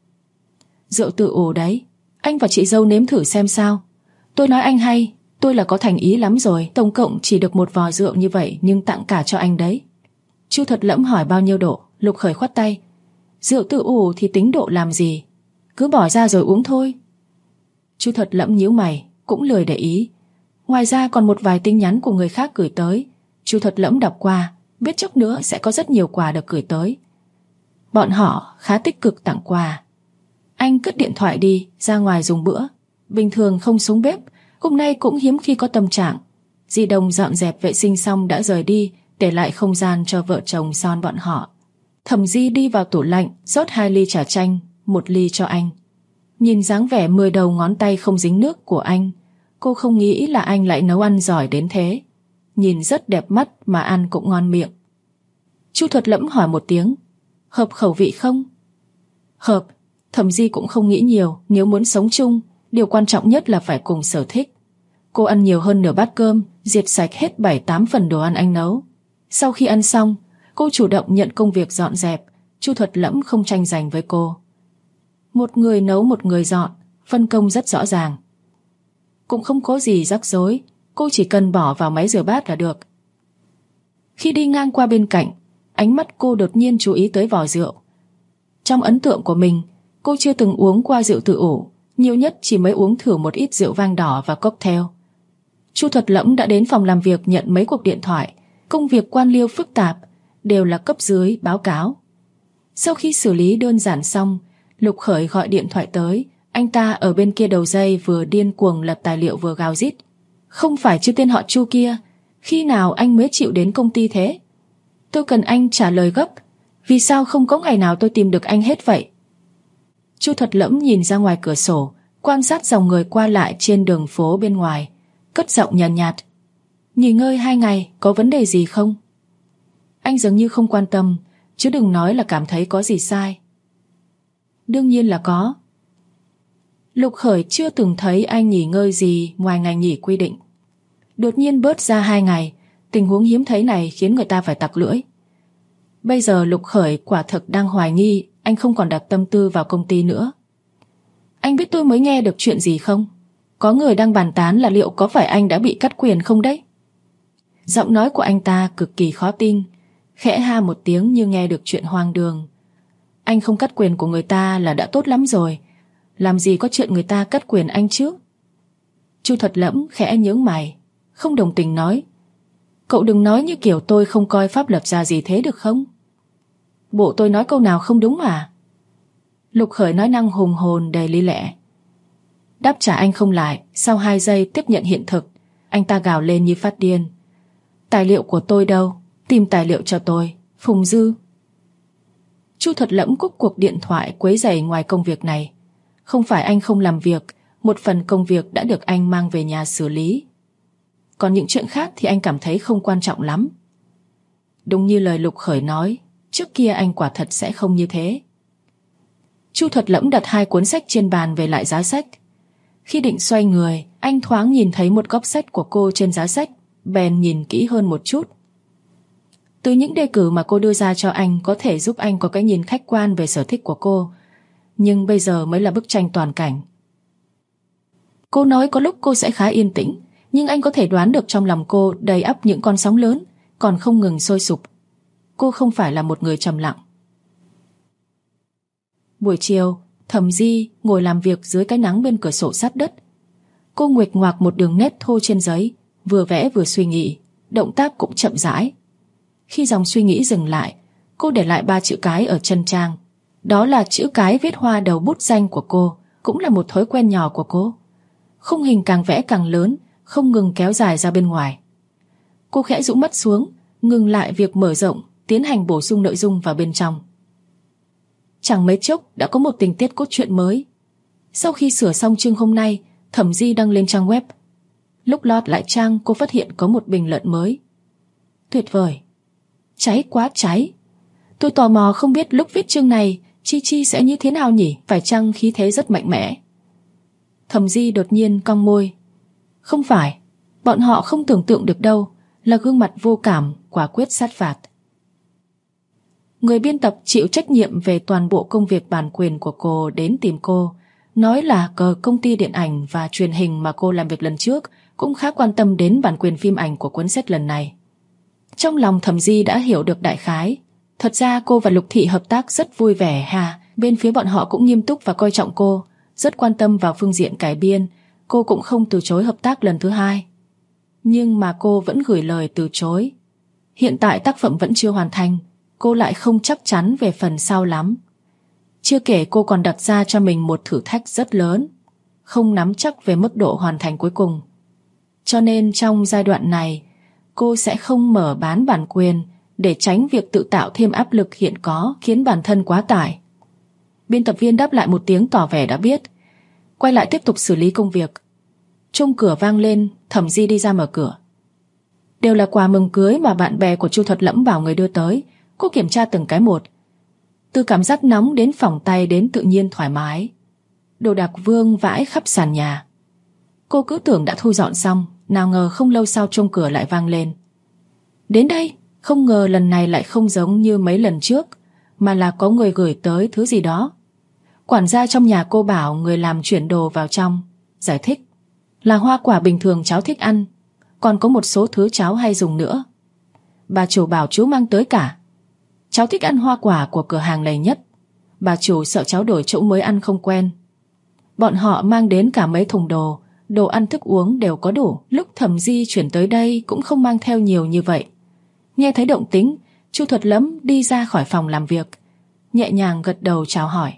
Rượu tự ủ đấy, anh và chị dâu nếm thử xem sao. Tôi nói anh hay, tôi là có thành ý lắm rồi. Tổng cộng chỉ được một vò rượu như vậy, nhưng tặng cả cho anh đấy. Chu Thuật Lẫm hỏi bao nhiêu độ. Lục Khởi khoát tay. Rượu tự ủ thì tính độ làm gì, cứ bỏ ra rồi uống thôi. Chu Thuật Lẫm nhíu mày, cũng lười để ý. Ngoài ra còn một vài tin nhắn của người khác gửi tới. Chu Thuật Lẫm đọc qua, biết chốc nữa sẽ có rất nhiều quà được gửi tới. Bọn họ khá tích cực tặng quà. Anh cất điện thoại đi, ra ngoài dùng bữa. Bình thường không xuống bếp, hôm nay cũng hiếm khi có tâm trạng. Di Đồng dọn dẹp vệ sinh xong đã rời đi, để lại không gian cho vợ chồng son bọn họ. Thẩm Di đi vào tủ lạnh, rót 2 ly trà chanh, 1 ly cho anh. Nhìn dáng vẻ 10 đầu ngón tay không dính nước của anh, cô không nghĩ là anh lại nấu ăn giỏi đến thế. Nhìn rất đẹp mắt mà ăn cũng ngon miệng. Chu Thuật Lẫm hỏi một tiếng, hợp khẩu vị không? Hợp. Thẩm Di cũng không nghĩ nhiều, nếu muốn sống chung, điều quan trọng nhất là phải cùng sở thích. Cô ăn nhiều hơn nửa bát cơm, diệt sạch hết 7-8 phần đồ ăn anh nấu. Sau khi ăn xong, cô chủ động nhận công việc dọn dẹp. Chu Thuật Lẫm không tranh giành với cô. Một người nấu một người dọn, phân công rất rõ ràng. Cũng không có gì rắc rối, cô chỉ cần bỏ vào máy rửa bát là được. Khi đi ngang qua bên cạnh, ánh mắt cô đột nhiên chú ý tới vò rượu. Trong ấn tượng của mình, cô chưa từng uống qua rượu tự ủ, nhiều nhất chỉ mới uống thử một ít rượu vang đỏ và cocktail. Chu Thuật Lẫm đã đến phòng làm việc nhận mấy cuộc điện thoại, công việc quan liêu phức tạp, đều là cấp dưới báo cáo. Sau khi xử lý đơn giản xong, Lục Khởi gọi điện thoại tới. Anh ta ở bên kia đầu dây vừa điên cuồng lập tài liệu vừa gào rít. Không phải chứ tên họ Chu kia, khi nào anh mới chịu đến công ty thế? Tôi cần anh trả lời gấp. Vì sao không có ngày nào tôi tìm được anh hết vậy? Chu Thuật Lẫm nhìn ra ngoài cửa sổ, quan sát dòng người qua lại trên đường phố bên ngoài, cất giọng nhàn nhạt. Nghỉ ngơi 2 ngày, có vấn đề gì không? Anh dường như không quan tâm, chứ đừng nói là cảm thấy có gì sai. Đương nhiên là có. Lục Khởi chưa từng thấy anh nghỉ ngơi gì ngoài ngày nghỉ quy định. Đột nhiên bớt ra 2 ngày, tình huống hiếm thấy này khiến người ta phải tặc lưỡi. Bây giờ Lục Khởi quả thực đang hoài nghi anh không còn đặt tâm tư vào công ty nữa. Anh biết tôi mới nghe được chuyện gì không? Có người đang bàn tán là liệu có phải anh đã bị cắt quyền không đấy? Giọng nói của anh ta cực kỳ khó tin, khẽ ha một tiếng như nghe được chuyện hoang đường. Anh không cắt quyền của người ta là đã tốt lắm rồi, làm gì có chuyện người ta cắt quyền anh chứ? Chu Thuật Lẫm khẽ nhướng mày, không đồng tình nói. Cậu đừng nói như kiểu tôi không coi pháp luật ra gì thế được không? Bộ tôi nói câu nào không đúng à? Lục Khởi nói năng hùng hồn đầy lý lẽ. Đáp trả anh không lại, sau 2 giây tiếp nhận hiện thực, anh ta gào lên như phát điên. Tài liệu của tôi đâu? Tìm tài liệu cho tôi, Phùng Dư. Chu Thuật Lẫm cúp cuộc điện thoại quấy rầy ngoài công việc này. Không phải anh không làm việc, một phần công việc đã được anh mang về nhà xử lý. Còn những chuyện khác thì anh cảm thấy không quan trọng lắm. Đúng như lời Lục Khởi nói, trước kia anh quả thật sẽ không như thế. Chu Thuật Lẫm đặt 2 cuốn sách trên bàn về lại giá sách. Khi định xoay người, anh thoáng nhìn thấy một góc sách của cô trên giá sách, bèn nhìn kỹ hơn một chút. Từ những đề cử mà cô đưa ra cho anh có thể giúp anh có cái nhìn khách quan về sở thích của cô, nhưng bây giờ mới là bức tranh toàn cảnh. Cô nói có lúc cô sẽ khá yên tĩnh, nhưng anh có thể đoán được trong lòng cô đầy ắp những con sóng lớn, còn không ngừng sôi sục. Cô không phải là một người trầm lặng. Buổi chiều, Thẩm Di ngồi làm việc dưới cái nắng bên cửa sổ sát đất. Cô nguệch ngoạc một đường nét thô trên giấy, vừa vẽ vừa suy nghĩ, động tác cũng chậm rãi. Khi dòng suy nghĩ dừng lại, cô để lại 3 chữ cái ở chân trang. Đó là chữ cái viết hoa đầu bút danh của cô, cũng là một thói quen nhỏ của cô. Khung hình càng vẽ càng lớn, không ngừng kéo dài ra bên ngoài. Cô khẽ rũ mắt xuống, ngừng lại việc mở rộng, tiến hành bổ sung nội dung vào bên trong. Chẳng mấy chốc đã có một tình tiết cốt truyện mới. Sau khi sửa xong chương hôm nay, Thẩm Di đăng lên trang web. Lúc lót lại trang, cô phát hiện có một bình luận mới. Tuyệt vời! Cháy quá cháy! Tôi tò mò không biết lúc viết chương này Chi Chi sẽ như thế nào nhỉ? Phải chăng khí thế rất mạnh mẽ? Thẩm Di đột nhiên cong môi. Không phải, bọn họ không tưởng tượng được đâu, là gương mặt vô cảm, quả quyết sát phạt. Người biên tập chịu trách nhiệm về toàn bộ công việc bản quyền của cô đến tìm cô, nói là công ty điện ảnh và truyền hình mà cô làm việc lần trước cũng khá quan tâm đến bản quyền phim ảnh của cuốn sách lần này. Trong lòng Thẩm Di đã hiểu được đại khái. Thật ra cô và Lục Thị hợp tác rất vui vẻ ha, bên phía bọn họ cũng nghiêm túc và coi trọng cô, rất quan tâm vào phương diện cải biên, cô cũng không từ chối hợp tác lần thứ 2. Nhưng mà cô vẫn gửi lời từ chối. Hiện tại tác phẩm vẫn chưa hoàn thành, cô lại không chắc chắn về phần sau lắm. Chưa kể cô còn đặt ra cho mình một thử thách rất lớn, không nắm chắc về mức độ hoàn thành cuối cùng. Cho nên trong giai đoạn này, cô sẽ không mở bán bản quyền để tránh việc tự tạo thêm áp lực hiện có khiến bản thân quá tải. Biên tập viên đáp lại một tiếng tỏ vẻ đã biết, quay lại tiếp tục xử lý công việc. Chuông cửa vang lên, Thẩm Di đi ra mở cửa. Đều là quà mừng cưới mà bạn bè của Chu Thuật Lẫm bảo người đưa tới. Cô kiểm tra từng cái một, từ cảm giác nóng đến phỏng tay đến tự nhiên thoải mái. Đồ đạc vương vãi khắp sàn nhà. Cô cứ tưởng đã thu dọn xong, nào ngờ không lâu sau chuông cửa lại vang lên. Đến đây, không ngờ lần này lại không giống như mấy lần trước, mà là có người gửi tới thứ gì đó. Quản gia trong nhà cô bảo người làm chuyển đồ vào trong, giải thích là hoa quả bình thường cháu thích ăn, còn có một số thứ cháu hay dùng nữa. Bà chủ bảo chú mang tới cả. Cháu thích ăn hoa quả của cửa hàng này nhất. Bà chủ sợ cháu đổi chỗ mới ăn không quen. Bọn họ mang đến cả mấy thùng đồ ăn thức uống đều có đủ. Lúc Thẩm Di chuyển tới đây cũng không mang theo nhiều như vậy. Nghe thấy động tĩnh, Chu Thuật Lẫm đi ra khỏi phòng làm việc, nhẹ nhàng gật đầu chào hỏi.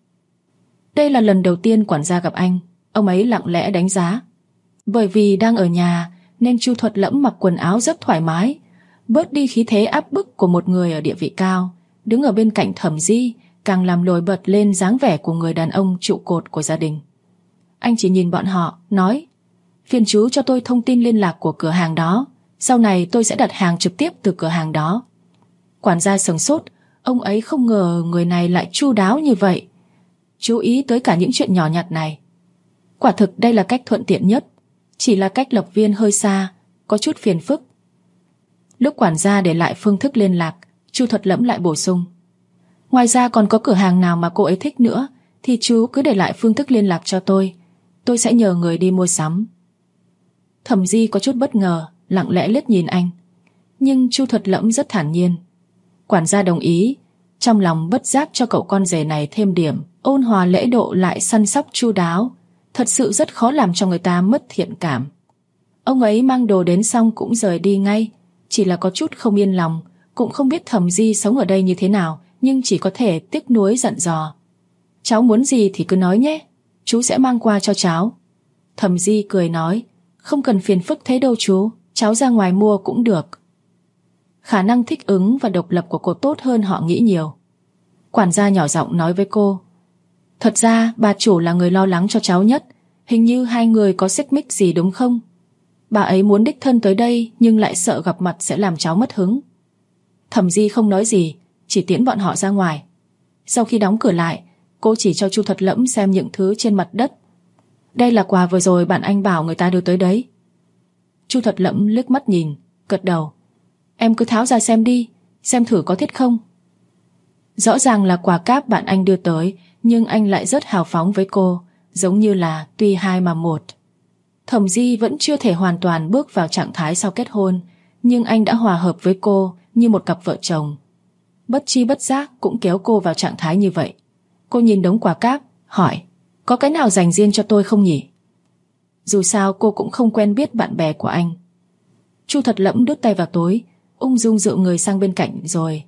Đây là lần đầu tiên quản gia gặp anh. Ông ấy lặng lẽ đánh giá. Bởi vì đang ở nhà nên Chu Thuật Lẫm mặc quần áo rất thoải mái, bớt đi khí thế áp bức của một người ở địa vị cao. Đứng ở bên cạnh Thẩm Di càng làm nổi bật lên dáng vẻ của người đàn ông trụ cột của gia đình. Anh chỉ nhìn bọn họ, nói: phiền chú cho tôi thông tin liên lạc của cửa hàng đó, sau này tôi sẽ đặt hàng trực tiếp từ cửa hàng đó. Quản gia sửng sốt, ông ấy không ngờ người này lại chu đáo như vậy, chú ý tới cả những chuyện nhỏ nhặt này. Quả thực đây là cách thuận tiện nhất, chỉ là cách lập viên hơi xa, có chút phiền phức. Lúc quản gia để lại phương thức liên lạc, Chu Thuật Lẫm lại bổ sung: ngoài ra còn có cửa hàng nào mà cô ấy thích nữa thì chú cứ để lại phương thức liên lạc cho tôi sẽ nhờ người đi mua sắm. Thẩm Di có chút bất ngờ, lặng lẽ liếc nhìn anh, nhưng Chu Thuật Lẫm rất thản nhiên. Quản gia đồng ý, trong lòng bất giác cho cậu con rể này thêm điểm, ôn hòa lễ độ lại săn sóc chu đáo, thật sự rất khó làm cho người ta mất thiện cảm. Ông ấy mang đồ đến xong cũng rời đi ngay, chỉ là có chút không yên lòng, cũng không biết Thẩm Di sống ở đây như thế nào, nhưng chỉ có thể tiếc nuối dặn dò: cháu muốn gì thì cứ nói nhé, chú sẽ mang qua cho cháu. Thẩm Di cười nói: không cần phiền phức thế đâu chú, cháu ra ngoài mua cũng được. Khả năng thích ứng và độc lập của cô tốt hơn họ nghĩ nhiều. Quản gia nhỏ giọng nói với cô: thật ra bà chủ là người lo lắng cho cháu nhất, hình như hai người có xích mích gì đúng không? Bà ấy muốn đích thân tới đây nhưng lại sợ gặp mặt sẽ làm cháu mất hứng. Thẩm Di không nói gì, chỉ tiễn bọn họ ra ngoài. Sau khi đóng cửa lại, cô chỉ cho Chu Thuật Lẫm xem những thứ trên mặt đất. Đây là quà vừa rồi bạn anh bảo người ta đưa tới đấy. Chu Thuật Lẫm liếc mắt nhìn, gật đầu: em cứ tháo ra xem đi, xem thử có thích không. Rõ ràng là quà cáp bạn anh đưa tới, nhưng anh lại rất hào phóng với cô, giống như là tuy hai mà một. Thẩm Di vẫn chưa thể hoàn toàn bước vào trạng thái sau kết hôn, nhưng anh đã hòa hợp với cô như một cặp vợ chồng. Bất chi bất giác cũng kéo cô vào trạng thái như vậy. Cô nhìn đống quà cáp, hỏi: có cái nào dành riêng cho tôi không nhỉ? Dù sao cô cũng không quen biết bạn bè của anh. Chu Thuật Lẫm đút tay vào túi, ung dung dựa người sang bên cạnh rồi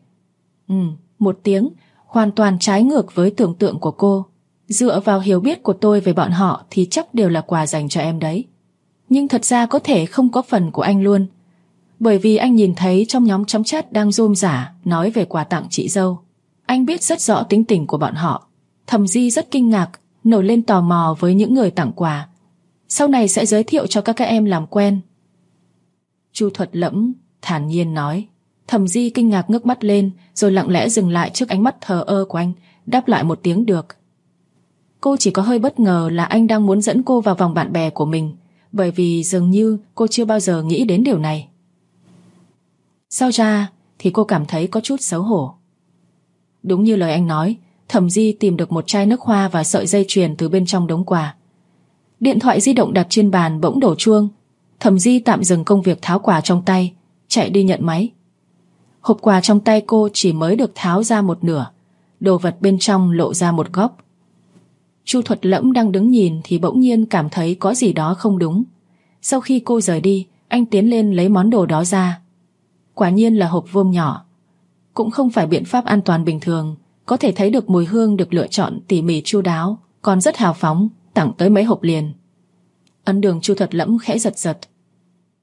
một tiếng, hoàn toàn trái ngược với tưởng tượng của cô. Dựa vào hiểu biết của tôi về bọn họ thì chắc đều là quà dành cho em đấy. Nhưng thật ra có thể không có phần của anh luôn, bởi vì anh nhìn thấy trong nhóm chấm chat đang rôm rả nói về quà tặng chị dâu. Anh biết rất rõ tính tình của bọn họ. Thẩm Di rất kinh ngạc, nổi lên tò mò với những người tặng quà. Sau này sẽ giới thiệu cho các em làm quen. Chu Thuật Lẫm thản nhiên nói. Thẩm Di kinh ngạc ngước mắt lên, rồi lặng lẽ dừng lại trước ánh mắt thờ ơ của anh, đáp lại một tiếng được. Cô chỉ có hơi bất ngờ là anh đang muốn dẫn cô vào vòng bạn bè của mình, bởi vì dường như cô chưa bao giờ nghĩ đến điều này. Sau ra thì cô cảm thấy có chút xấu hổ. Đúng như lời anh nói, Thẩm Di tìm được một chai nước hoa và sợi dây chuyền từ bên trong đống quà. Điện thoại di động đặt trên bàn bỗng đổ chuông. Thẩm Di tạm dừng công việc tháo quà trong tay, chạy đi nhận máy. Hộp quà trong tay cô chỉ mới được tháo ra một nửa, đồ vật bên trong lộ ra một góc. Chu Thuật Lẫm đang đứng nhìn thì bỗng nhiên cảm thấy có gì đó không đúng. Sau khi cô rời đi, anh tiến lên lấy món đồ đó ra. Quả nhiên là hộp vuông nhỏ. Cũng không phải biện pháp an toàn bình thường, có thể thấy được mùi hương được lựa chọn tỉ mỉ chu đáo, còn rất hào phóng, tặng tới mấy hộp liền. Ấn đường Chu Thuật Lẫm khẽ giật giật.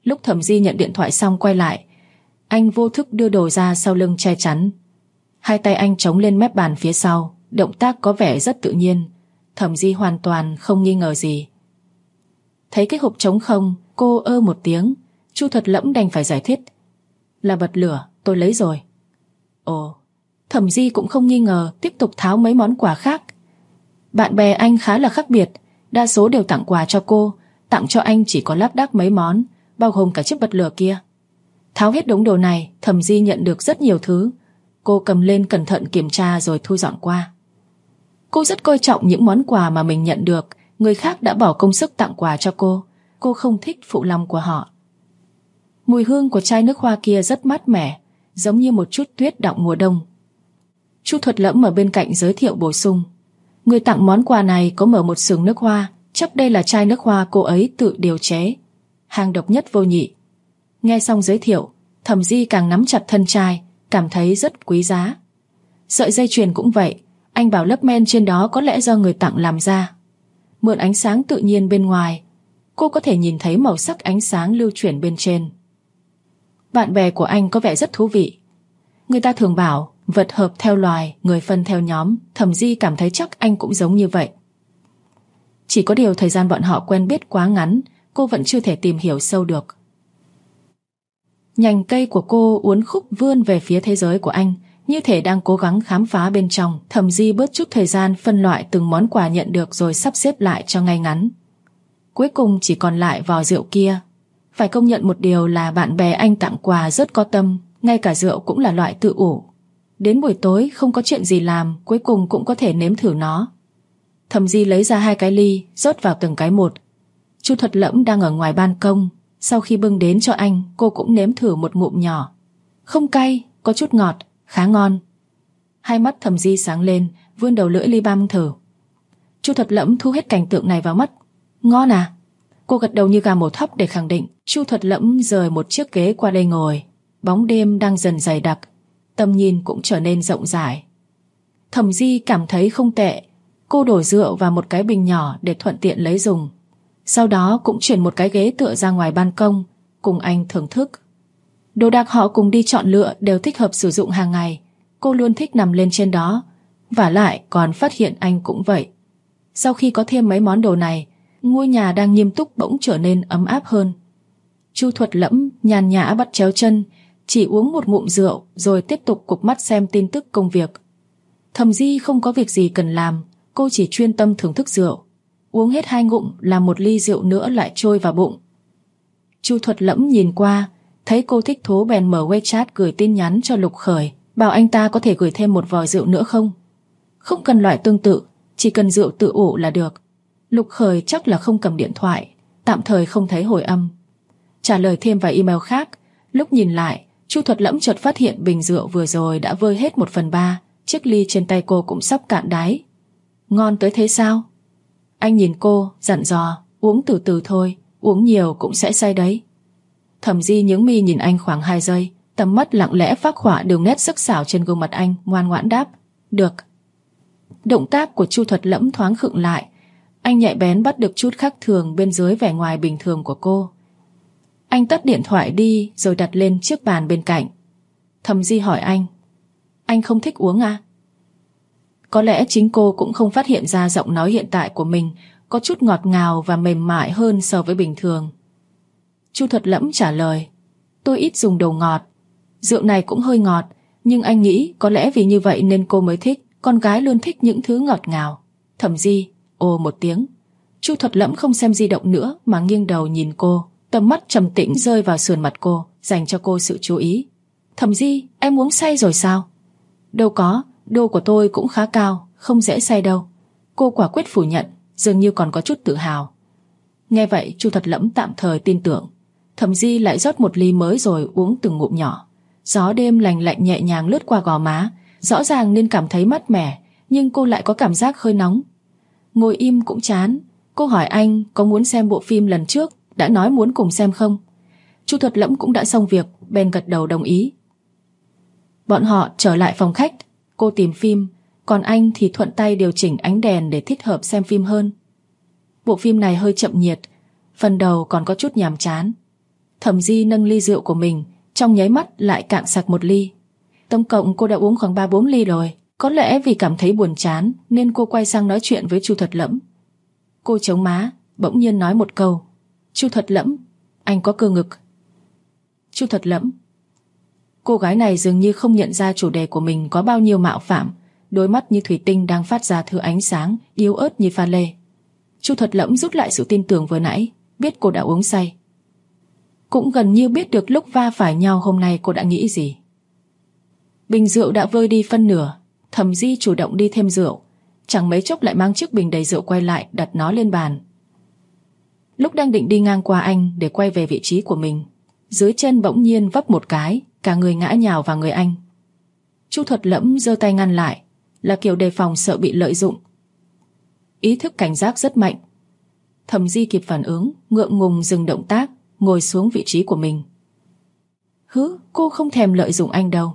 Lúc Thẩm Di nhận điện thoại xong quay lại, anh vô thức đưa đồ ra sau lưng che chắn. Hai tay anh chống lên mép bàn phía sau, động tác có vẻ rất tự nhiên. Thẩm Di hoàn toàn không nghi ngờ gì. Thấy cái hộp trống không, cô ơ một tiếng. Chu Thuật Lẫm đành phải giải thích. Là bật lửa, tôi lấy rồi. Ồ. Thẩm Di cũng không nghi ngờ, tiếp tục tháo mấy món quà khác. Bạn bè anh khá là khác biệt, đa số đều tặng quà cho cô. Tặng cho anh chỉ có lác đác mấy món, bao gồm cả chiếc bật lửa kia. Tháo hết đống đồ này, Thẩm Di nhận được rất nhiều thứ. Cô cầm lên cẩn thận kiểm tra rồi thu dọn qua. Cô rất coi trọng những món quà mà mình nhận được. Người khác đã bỏ công sức tặng quà cho cô. Cô không thích phụ lòng của họ. Mùi hương của chai nước hoa kia rất mát mẻ, giống như một chút tuyết đọng mùa đông. Chu Thuật Lẫm ở bên cạnh giới thiệu bổ sung. Người tặng món quà này có mở một xưởng nước hoa. Chắc đây là chai nước hoa cô ấy tự điều chế, hàng độc nhất vô nhị. Nghe xong giới thiệu, Thẩm Di càng nắm chặt thân chai, cảm thấy rất quý giá. Sợi dây chuyền cũng vậy, anh bảo lớp men trên đó có lẽ do người tặng làm ra. Mượn ánh sáng tự nhiên bên ngoài, cô có thể nhìn thấy màu sắc ánh sáng lưu chuyển bên trên. Bạn bè của anh có vẻ rất thú vị. Người ta thường bảo vật hợp theo loài, người phân theo nhóm. Thẩm Di cảm thấy chắc anh cũng giống như vậy. Chỉ có điều thời gian bọn họ quen biết quá ngắn, cô vẫn chưa thể tìm hiểu sâu được. Nhành cây của cô uốn khúc vươn về phía thế giới của anh, như thể đang cố gắng khám phá bên trong. Thẩm Di bớt chút thời gian phân loại từng món quà nhận được rồi sắp xếp lại cho ngay ngắn. Cuối cùng chỉ còn lại vò rượu kia. Phải công nhận một điều là bạn bè anh tặng quà rất có tâm, ngay cả rượu cũng là loại tự ủ. Đến buổi tối không có chuyện gì làm, cuối cùng cũng có thể nếm thử nó. Thẩm Di lấy ra 2 cái ly, rót vào từng cái một. Chu Thuật Lẫm đang ở ngoài ban công. Sau khi bưng đến cho anh, cô cũng nếm thử một ngụm nhỏ. Không cay, có chút ngọt, khá ngon. Hai mắt Thẩm Di sáng lên, vươn đầu lưỡi li băm thử. Chu Thuật Lẫm thu hết cảnh tượng này vào mắt. Ngon à? Cô gật đầu như gà mổ thóc để khẳng định. Chu Thuật Lẫm rời một chiếc ghế qua đây ngồi. Bóng đêm đang dần dày đặc, tầm nhìn cũng trở nên rộng rãi. Thẩm Di cảm thấy không tệ. Cô đổ rượu vào một cái bình nhỏ để thuận tiện lấy dùng. Sau đó cũng chuyển một cái ghế tựa ra ngoài ban công, cùng anh thưởng thức. Đồ đạc họ cùng đi chọn lựa đều thích hợp sử dụng hàng ngày. Cô luôn thích nằm lên trên đó. Vả lại còn phát hiện anh cũng vậy. Sau khi có thêm mấy món đồ này, ngôi nhà đang nghiêm túc bỗng trở nên ấm áp hơn. Chu Thuật Lẫm nhàn nhã bắt chéo chân, chỉ uống một ngụm rượu rồi tiếp tục cụp mắt xem tin tức công việc. Thẩm Di không có việc gì cần làm, cô chỉ chuyên tâm thưởng thức rượu. Uống hết 2 ngụm là một ly rượu nữa lại trôi vào bụng. Chu Thuật Lẫm nhìn qua, thấy cô thích thú bèn mở WeChat gửi tin nhắn cho Lục Khởi, bảo anh ta có thể gửi thêm một vò rượu nữa không. Không cần loại tương tự, chỉ cần rượu tự ủ là được. Lục Khởi chắc là không cầm điện thoại, tạm thời không thấy hồi âm. Trả lời thêm vài email khác, lúc nhìn lại, Chu Thuật Lẫm chợt phát hiện bình rượu vừa rồi đã vơi hết 1/3, chiếc ly trên tay cô cũng sắp cạn đáy. Ngon tới thế sao? Anh nhìn cô, dặn dò, uống từ từ thôi, uống nhiều cũng sẽ say đấy. Thẩm Di nhướng mi nhìn anh khoảng 2 giây, tầm mắt lặng lẽ phác họa đường nét sắc sảo trên gương mặt anh, ngoan ngoãn đáp, được. Động tác của Chu Thuật Lẫm thoáng khựng lại, anh nhạy bén bắt được chút khác thường bên dưới vẻ ngoài bình thường của cô. Anh tắt điện thoại đi rồi đặt lên chiếc bàn bên cạnh. Thẩm Di hỏi anh không thích uống à? Có lẽ chính cô cũng không phát hiện ra giọng nói hiện tại của mình có chút ngọt ngào và mềm mại hơn so với bình thường. Chu Thuật Lẫm trả lời, tôi ít dùng đồ ngọt. Rượu này cũng hơi ngọt, nhưng anh nghĩ có lẽ vì như vậy nên cô mới thích. Con gái luôn thích những thứ ngọt ngào. Thẩm Di ồ một tiếng. Chu Thuật Lẫm không xem di động nữa mà nghiêng đầu nhìn cô, tầm mắt trầm tĩnh rơi vào sườn mặt cô, dành cho cô sự chú ý. Thẩm Di, em uống say rồi sao? Đâu có, độ của tôi cũng khá cao, không dễ say đâu. Cô quả quyết phủ nhận, dường như còn có chút tự hào. Nghe vậy Chu Thuật Lẫm tạm thời tin tưởng. Thẩm Di lại rót một ly mới rồi uống từng ngụm nhỏ. Gió đêm lành lạnh nhẹ nhàng lướt qua gò má, rõ ràng nên cảm thấy mát mẻ, nhưng cô lại có cảm giác hơi nóng. Ngồi im cũng chán. Cô hỏi anh có muốn xem bộ phim lần trước đã nói muốn cùng xem không. Chu Thuật Lẫm cũng đã xong việc, bèn gật đầu đồng ý. Bọn họ trở lại phòng khách. Cô tìm phim, còn anh thì thuận tay điều chỉnh ánh đèn để thích hợp xem phim hơn. Bộ phim này hơi chậm nhiệt, phần đầu còn có chút nhàm chán. Thẩm Di nâng ly rượu của mình, trong nháy mắt lại cạn sạch một ly. Tổng cộng cô đã uống khoảng 3-4 ly rồi. Có lẽ vì cảm thấy buồn chán nên cô quay sang nói chuyện với Chu Thuật Lẫm. Cô chống má, bỗng nhiên nói một câu: Chu Thuật Lẫm, anh có cơ ngực. Chu Thuật Lẫm. Cô gái này dường như không nhận ra chủ đề của mình có bao nhiêu mạo phạm, đôi mắt như thủy tinh đang phát ra thứ ánh sáng yếu ớt như pha lê. Chu Thuật Lẫm rút lại sự tin tưởng vừa nãy, biết cô đã uống say. Cũng gần như biết được lúc va phải nhau hôm nay cô đã nghĩ gì. Bình rượu đã vơi đi phân nửa. Thẩm Di chủ động đi thêm rượu, chẳng mấy chốc lại mang chiếc bình đầy rượu quay lại, đặt nó lên bàn. Lúc đang định đi ngang qua anh để quay về vị trí của mình, dưới chân bỗng nhiên vấp một cái, cả người ngã nhào vào người anh. Chu Thuật Lẫm giơ tay ngăn lại, là kiểu đề phòng sợ bị lợi dụng. Ý thức cảnh giác rất mạnh. Thẩm Di kịp phản ứng, ngượng ngùng dừng động tác, ngồi xuống vị trí của mình. Cô không thèm lợi dụng anh đâu.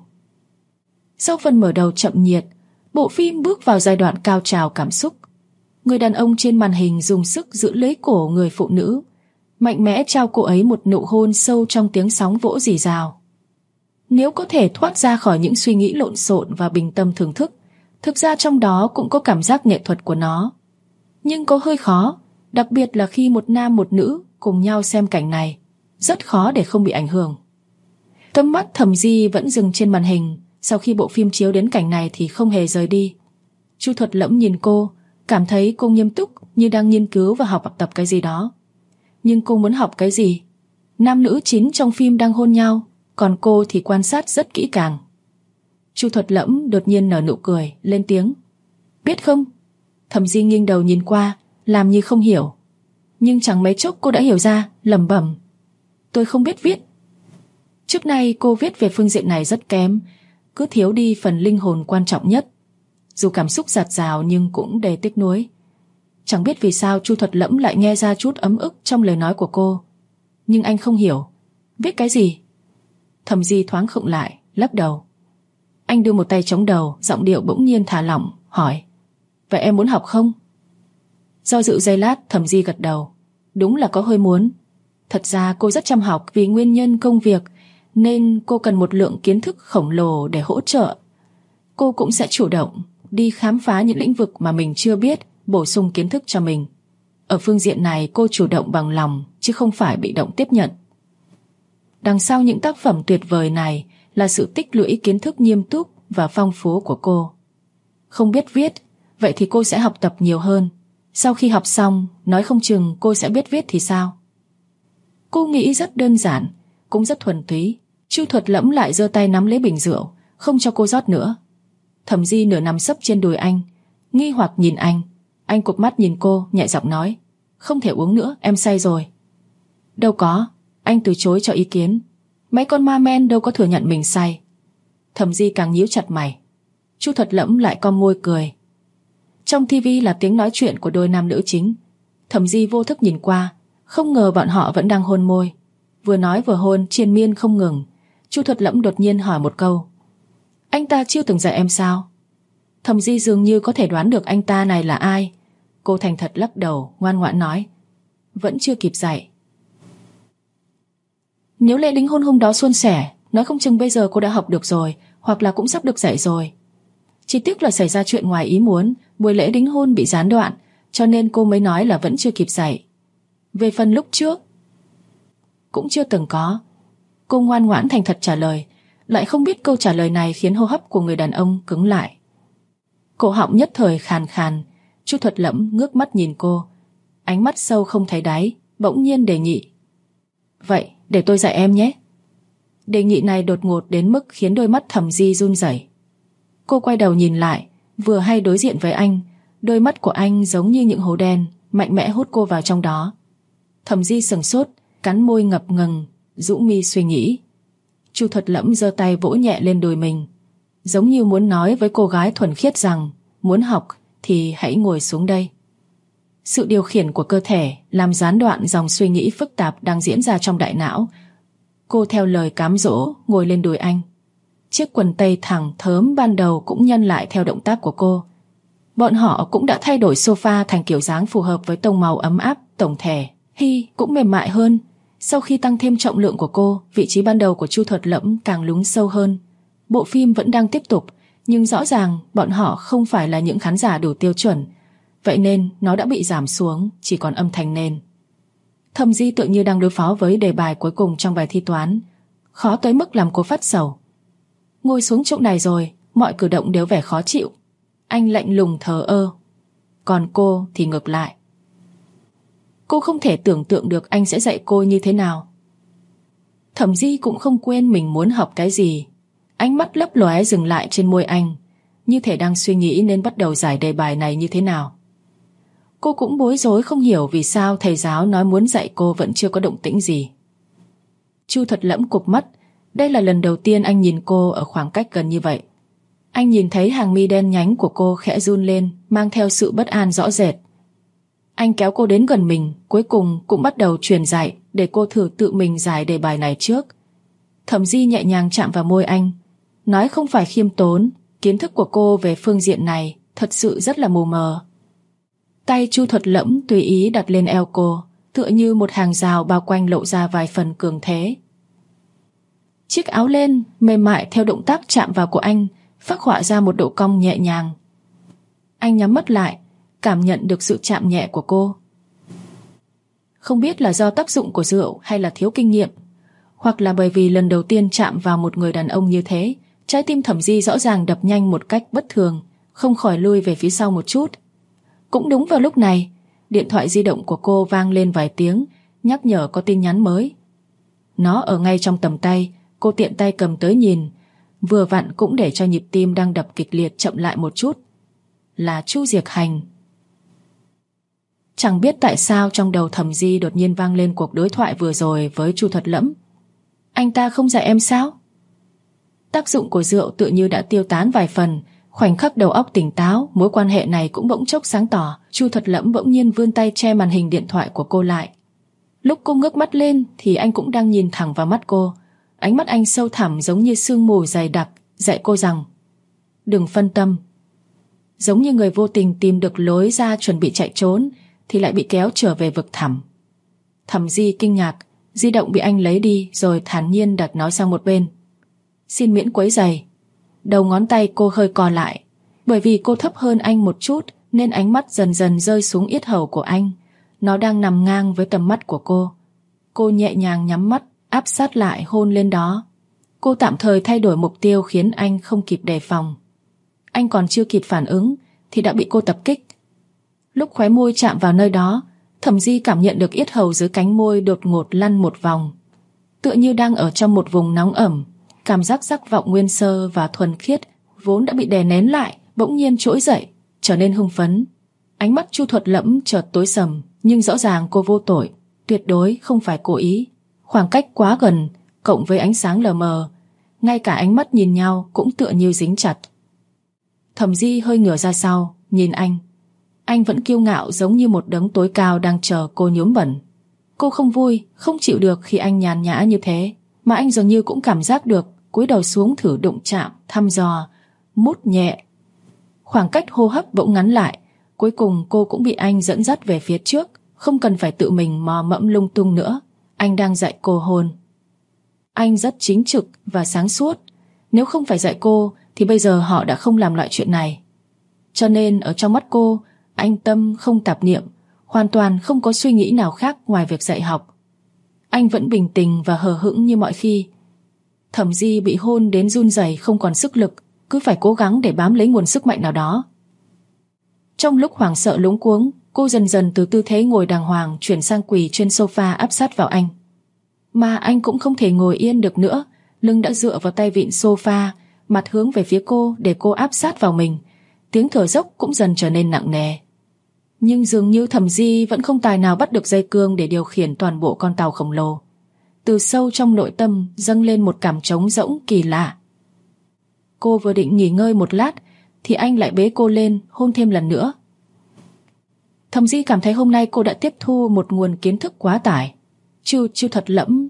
Sau phần mở đầu chậm nhiệt, bộ phim bước vào giai đoạn cao trào cảm xúc. Người đàn ông trên màn hình dùng sức giữ lấy cổ người phụ nữ, mạnh mẽ trao cô ấy một nụ hôn sâu trong tiếng sóng vỗ rì rào. Nếu có thể thoát ra khỏi những suy nghĩ lộn xộn và bình tâm thưởng thức, thực ra trong đó cũng có cảm giác nghệ thuật của nó. Nhưng có hơi khó, đặc biệt là khi một nam một nữ cùng nhau xem cảnh này, rất khó để không bị ảnh hưởng. Tầm mắt Thẩm Di vẫn dừng trên màn hình. Sau khi bộ phim chiếu đến cảnh này thì không hề rời đi. Chu Thuật Lẫm nhìn cô, cảm thấy cô nghiêm túc như đang nghiên cứu và học tập cái gì đó. Nhưng cô muốn học cái gì? Nam nữ chính trong phim đang hôn nhau, còn cô thì quan sát rất kỹ càng. Chu Thuật Lẫm đột nhiên nở nụ cười, lên tiếng: Biết không? Thẩm Di nghiêng đầu nhìn qua, làm như không hiểu. Nhưng chẳng mấy chốc cô đã hiểu ra, lẩm bẩm: Tôi không biết viết. Trước nay cô viết về phương diện này rất kém, cứ thiếu đi phần linh hồn quan trọng nhất. Dù cảm xúc dạt dào nhưng cũng đầy tiếc nuối. Chẳng biết vì sao Chu Thuật Lẫm lại nghe ra chút ấm ức trong lời nói của cô. Nhưng anh không hiểu. Viết cái gì? Thẩm Di thoáng khựng lại, lắc đầu. Anh đưa một tay chống đầu, giọng điệu bỗng nhiên thả lỏng, hỏi: Vậy em muốn học không? Do dự giây lát, Thẩm Di gật đầu. Đúng là có hơi muốn. Thật ra cô rất chăm học vì nguyên nhân công việc, nên cô cần một lượng kiến thức khổng lồ để hỗ trợ. Cô cũng sẽ chủ động đi khám phá những lĩnh vực mà mình chưa biết, bổ sung kiến thức cho mình. Ở phương diện này cô chủ động bằng lòng, chứ không phải bị động tiếp nhận. Đằng sau những tác phẩm tuyệt vời này là sự tích lũy kiến thức nghiêm túc và phong phú của cô. Không biết viết, vậy thì cô sẽ học tập nhiều hơn. Sau khi học xong, nói không chừng cô sẽ biết viết thì sao? Cô nghĩ rất đơn giản, cũng rất thuần túy. Chu Thuật Lẫm lại giơ tay nắm lấy bình rượu, không cho cô rót nữa. Thẩm Di nửa nằm sấp trên đùi anh, nghi hoặc nhìn anh. Anh cụp mắt nhìn cô, nhẹ giọng nói: Không thể uống nữa, em say rồi. Đâu có, anh từ chối cho ý kiến. Mấy con ma men đâu có thừa nhận mình say. Thẩm Di càng nhíu chặt mày. Chu Thuật Lẫm lại cong môi cười. Trong TV là tiếng nói chuyện của đôi nam nữ chính. Thẩm Di vô thức nhìn qua, không ngờ bọn họ vẫn đang hôn môi. Vừa nói vừa hôn triền miên không ngừng. Chu Thuật Lẫm đột nhiên hỏi một câu: Anh ta chưa từng dạy em sao? Thẩm Di dường như có thể đoán được anh ta này là ai. Cô thành thật lắc đầu, ngoan ngoãn nói: Vẫn chưa kịp dạy. Nếu lễ đính hôn hôm đó suôn sẻ, nói không chừng bây giờ cô đã học được rồi, hoặc là cũng sắp được dạy rồi. Chỉ tiếc là xảy ra chuyện ngoài ý muốn, buổi lễ đính hôn bị gián đoạn, cho nên cô mới nói là vẫn chưa kịp dạy. Về phần lúc trước, cũng chưa từng có. Cô ngoan ngoãn thành thật trả lời, lại không biết câu trả lời này khiến hô hấp của người đàn ông cứng lại. Cổ họng nhất thời khàn khàn. Chu Thuật Lẫm ngước mắt nhìn cô, ánh mắt sâu không thấy đáy, bỗng nhiên đề nghị: Vậy để tôi dạy em nhé. Đề nghị này đột ngột đến mức khiến đôi mắt Thẩm Di run rẩy. Cô quay đầu nhìn lại, vừa hay đối diện với anh. Đôi mắt của anh giống như những hố đen, mạnh mẽ hút cô vào trong đó. Thẩm Di sững sốt, cắn môi ngập ngừng, rũ mi suy nghĩ. Chu Thuật Lẫm giơ tay vỗ nhẹ lên đùi mình, giống như muốn nói với cô gái thuần khiết rằng muốn học thì hãy ngồi xuống đây. Sự điều khiển của cơ thể làm gián đoạn dòng suy nghĩ phức tạp đang diễn ra trong đại não. Cô theo lời cám dỗ ngồi lên đùi anh. Chiếc quần tây thẳng thớm ban đầu cũng nhân lại theo động tác của cô. Bọn họ cũng đã thay đổi sofa thành kiểu dáng phù hợp với tông màu ấm áp tổng thể. Cũng mềm mại hơn, Sau khi tăng thêm trọng lượng của cô, vị trí ban đầu của Chu Thuật Lẫm càng lún sâu hơn. Bộ phim vẫn đang tiếp tục, nhưng rõ ràng bọn họ không phải là những khán giả đủ tiêu chuẩn, vậy nên nó đã bị giảm xuống, chỉ còn âm thanh nền. Thẩm Di tự như đang đối phó với đề bài cuối cùng trong bài thi toán, khó tới mức làm cô phát sầu. Ngồi xuống chỗ này rồi, mọi cử động đều vẻ khó chịu. Anh lạnh lùng thờ ơ. Còn cô thì ngược lại. Cô không thể tưởng tượng được anh sẽ dạy cô như thế nào. Thẩm Di cũng không quên mình muốn học cái gì. Ánh mắt lấp lóe dừng lại trên môi anh, như thể đang suy nghĩ nên bắt đầu giải đề bài này như thế nào. Cô cũng bối rối không hiểu vì sao thầy giáo nói muốn dạy cô vẫn chưa có động tĩnh gì. Chu Thuật Lẫm cụp mắt. Đây là lần đầu tiên anh nhìn cô ở khoảng cách gần như vậy. Anh nhìn thấy hàng mi đen nhánh của cô khẽ run lên, mang theo sự bất an rõ rệt. Anh kéo cô đến gần mình, cuối cùng cũng bắt đầu truyền dạy để cô thử tự mình giải đề bài này trước. Thẩm Di nhẹ nhàng chạm vào môi anh, nói không phải khiêm tốn, kiến thức của cô về phương diện này thật sự rất là mù mờ. Tay Chu Thuật Lẫm tùy ý đặt lên eo cô, tựa như một hàng rào bao quanh lộ ra vài phần cường thế. Chiếc áo len mềm mại theo động tác chạm vào của anh phác họa ra một độ cong nhẹ nhàng. Anh nhắm mắt lại, cảm nhận được sự chạm nhẹ của cô. Không biết là do tác dụng của rượu hay là thiếu kinh nghiệm, hoặc là bởi vì lần đầu tiên chạm vào một người đàn ông như thế, trái tim Thẩm Di rõ ràng đập nhanh một cách bất thường, không khỏi lui về phía sau một chút. Cũng đúng vào lúc này, điện thoại di động của cô vang lên vài tiếng, nhắc nhở có tin nhắn mới. Nó ở ngay trong tầm tay, cô tiện tay cầm tới nhìn, vừa vặn cũng để cho nhịp tim đang đập kịch liệt chậm lại một chút. Là Chu Diệc Hành. Chẳng biết tại sao trong đầu Thẩm Di đột nhiên vang lên cuộc đối thoại vừa rồi với Chu Thuật Lẫm. Anh ta không dạy em sao? Tác dụng của rượu tự như đã tiêu tán vài phần, khoảnh khắc đầu óc tỉnh táo, mối quan hệ này cũng bỗng chốc sáng tỏ. Chu Thuật Lẫm bỗng nhiên vươn tay che màn hình điện thoại của cô lại. Lúc cô ngước mắt lên thì anh cũng đang nhìn thẳng vào mắt cô. Ánh mắt anh sâu thẳm giống như sương mù dày đặc, dạy cô rằng đừng phân tâm. Giống như người vô tình tìm được lối ra chuẩn bị chạy trốn thì lại bị kéo trở về vực thẳm. Thẩm Di kinh ngạc, di động bị anh lấy đi rồi thản nhiên đặt nó sang một bên. Xin miễn quấy rầy. Đầu ngón tay cô hơi co lại, bởi vì cô thấp hơn anh một chút nên ánh mắt dần dần rơi xuống yết hầu của anh. Nó đang nằm ngang với tầm mắt của cô. Cô nhẹ nhàng nhắm mắt, áp sát lại hôn lên đó. Cô tạm thời thay đổi mục tiêu khiến anh không kịp đề phòng. Anh còn chưa kịp phản ứng thì đã bị cô tập kích. Lúc khóe môi chạm vào nơi đó, Thẩm Di cảm nhận được yết hầu dưới cánh môi đột ngột lăn một vòng, tựa như đang ở trong một vùng nóng ẩm. Cảm giác sắc vọng nguyên sơ và thuần khiết vốn đã bị đè nén lại bỗng nhiên trỗi dậy, trở nên hưng phấn. Ánh mắt Chu Thuật Lẫm chợt tối sầm, nhưng rõ ràng cô vô tội, tuyệt đối không phải cố ý. Khoảng cách quá gần, cộng với ánh sáng lờ mờ, ngay cả ánh mắt nhìn nhau cũng tựa như dính chặt. Thẩm Di hơi ngửa ra sau, nhìn anh. Anh vẫn kiêu ngạo giống như một đấng tối cao đang chờ cô nhuốm bẩn. Cô không vui, không chịu được khi anh nhàn nhã như thế, mà anh dường như cũng cảm giác được, cúi đầu xuống thử đụng chạm, thăm dò, mút nhẹ. Khoảng cách hô hấp bỗng ngắn lại, cuối cùng cô cũng bị anh dẫn dắt về phía trước, không cần phải tự mình mò mẫm lung tung nữa. Anh đang dạy cô hôn. Anh rất chính trực và sáng suốt. Nếu không phải dạy cô thì bây giờ họ đã không làm loại chuyện này. Cho nên ở trong mắt cô, anh tâm không tạp niệm, hoàn toàn không có suy nghĩ nào khác ngoài việc dạy học. Anh vẫn bình tĩnh và hờ hững như mọi khi. Thẩm Di bị hôn đến run rẩy không còn sức lực, cứ phải cố gắng để bám lấy nguồn sức mạnh nào đó. Trong lúc hoảng sợ luống cuống, cô dần dần từ tư thế ngồi đàng hoàng chuyển sang quỳ trên sofa áp sát vào anh. Mà anh cũng không thể ngồi yên được nữa, lưng đã dựa vào tay vịn sofa, mặt hướng về phía cô để cô áp sát vào mình. Tiếng thở dốc cũng dần trở nên nặng nề. Nhưng dường như Thẩm Di vẫn không tài nào bắt được dây cương để điều khiển toàn bộ con tàu khổng lồ. Từ sâu trong nội tâm dâng lên một cảm trống rỗng kỳ lạ. Cô vừa định nghỉ ngơi một lát thì anh lại bế cô lên hôn thêm lần nữa. Thẩm Di cảm thấy hôm nay cô đã tiếp thu một nguồn kiến thức quá tải. Chu Thuật Lẫm.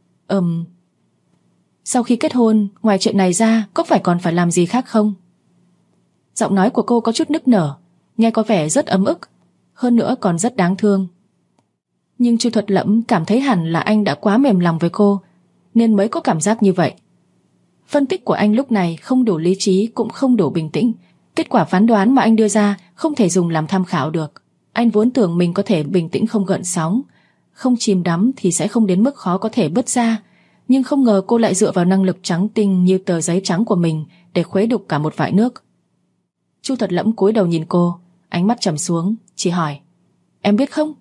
Sau khi kết hôn, ngoài chuyện này ra có còn phải làm gì khác không? Giọng nói của cô có chút nức nở, nghe có vẻ rất ấm ức, hơn nữa còn rất đáng thương. Nhưng Chu Thuật Lẫm cảm thấy hẳn là anh đã quá mềm lòng với cô, nên mới có cảm giác như vậy. Phân tích của anh lúc này không đủ lý trí cũng không đủ bình tĩnh. Kết quả phán đoán mà anh đưa ra không thể dùng làm tham khảo được. Anh vốn tưởng mình có thể bình tĩnh không gợn sóng, không chìm đắm thì sẽ không đến mức khó có thể bứt ra. Nhưng không ngờ cô lại dựa vào năng lực trắng tinh như tờ giấy trắng của mình để khuấy đục cả một vại nước. Chu Thuật Lẫm cúi đầu nhìn cô, ánh mắt trầm xuống, chỉ hỏi: "Em biết không?"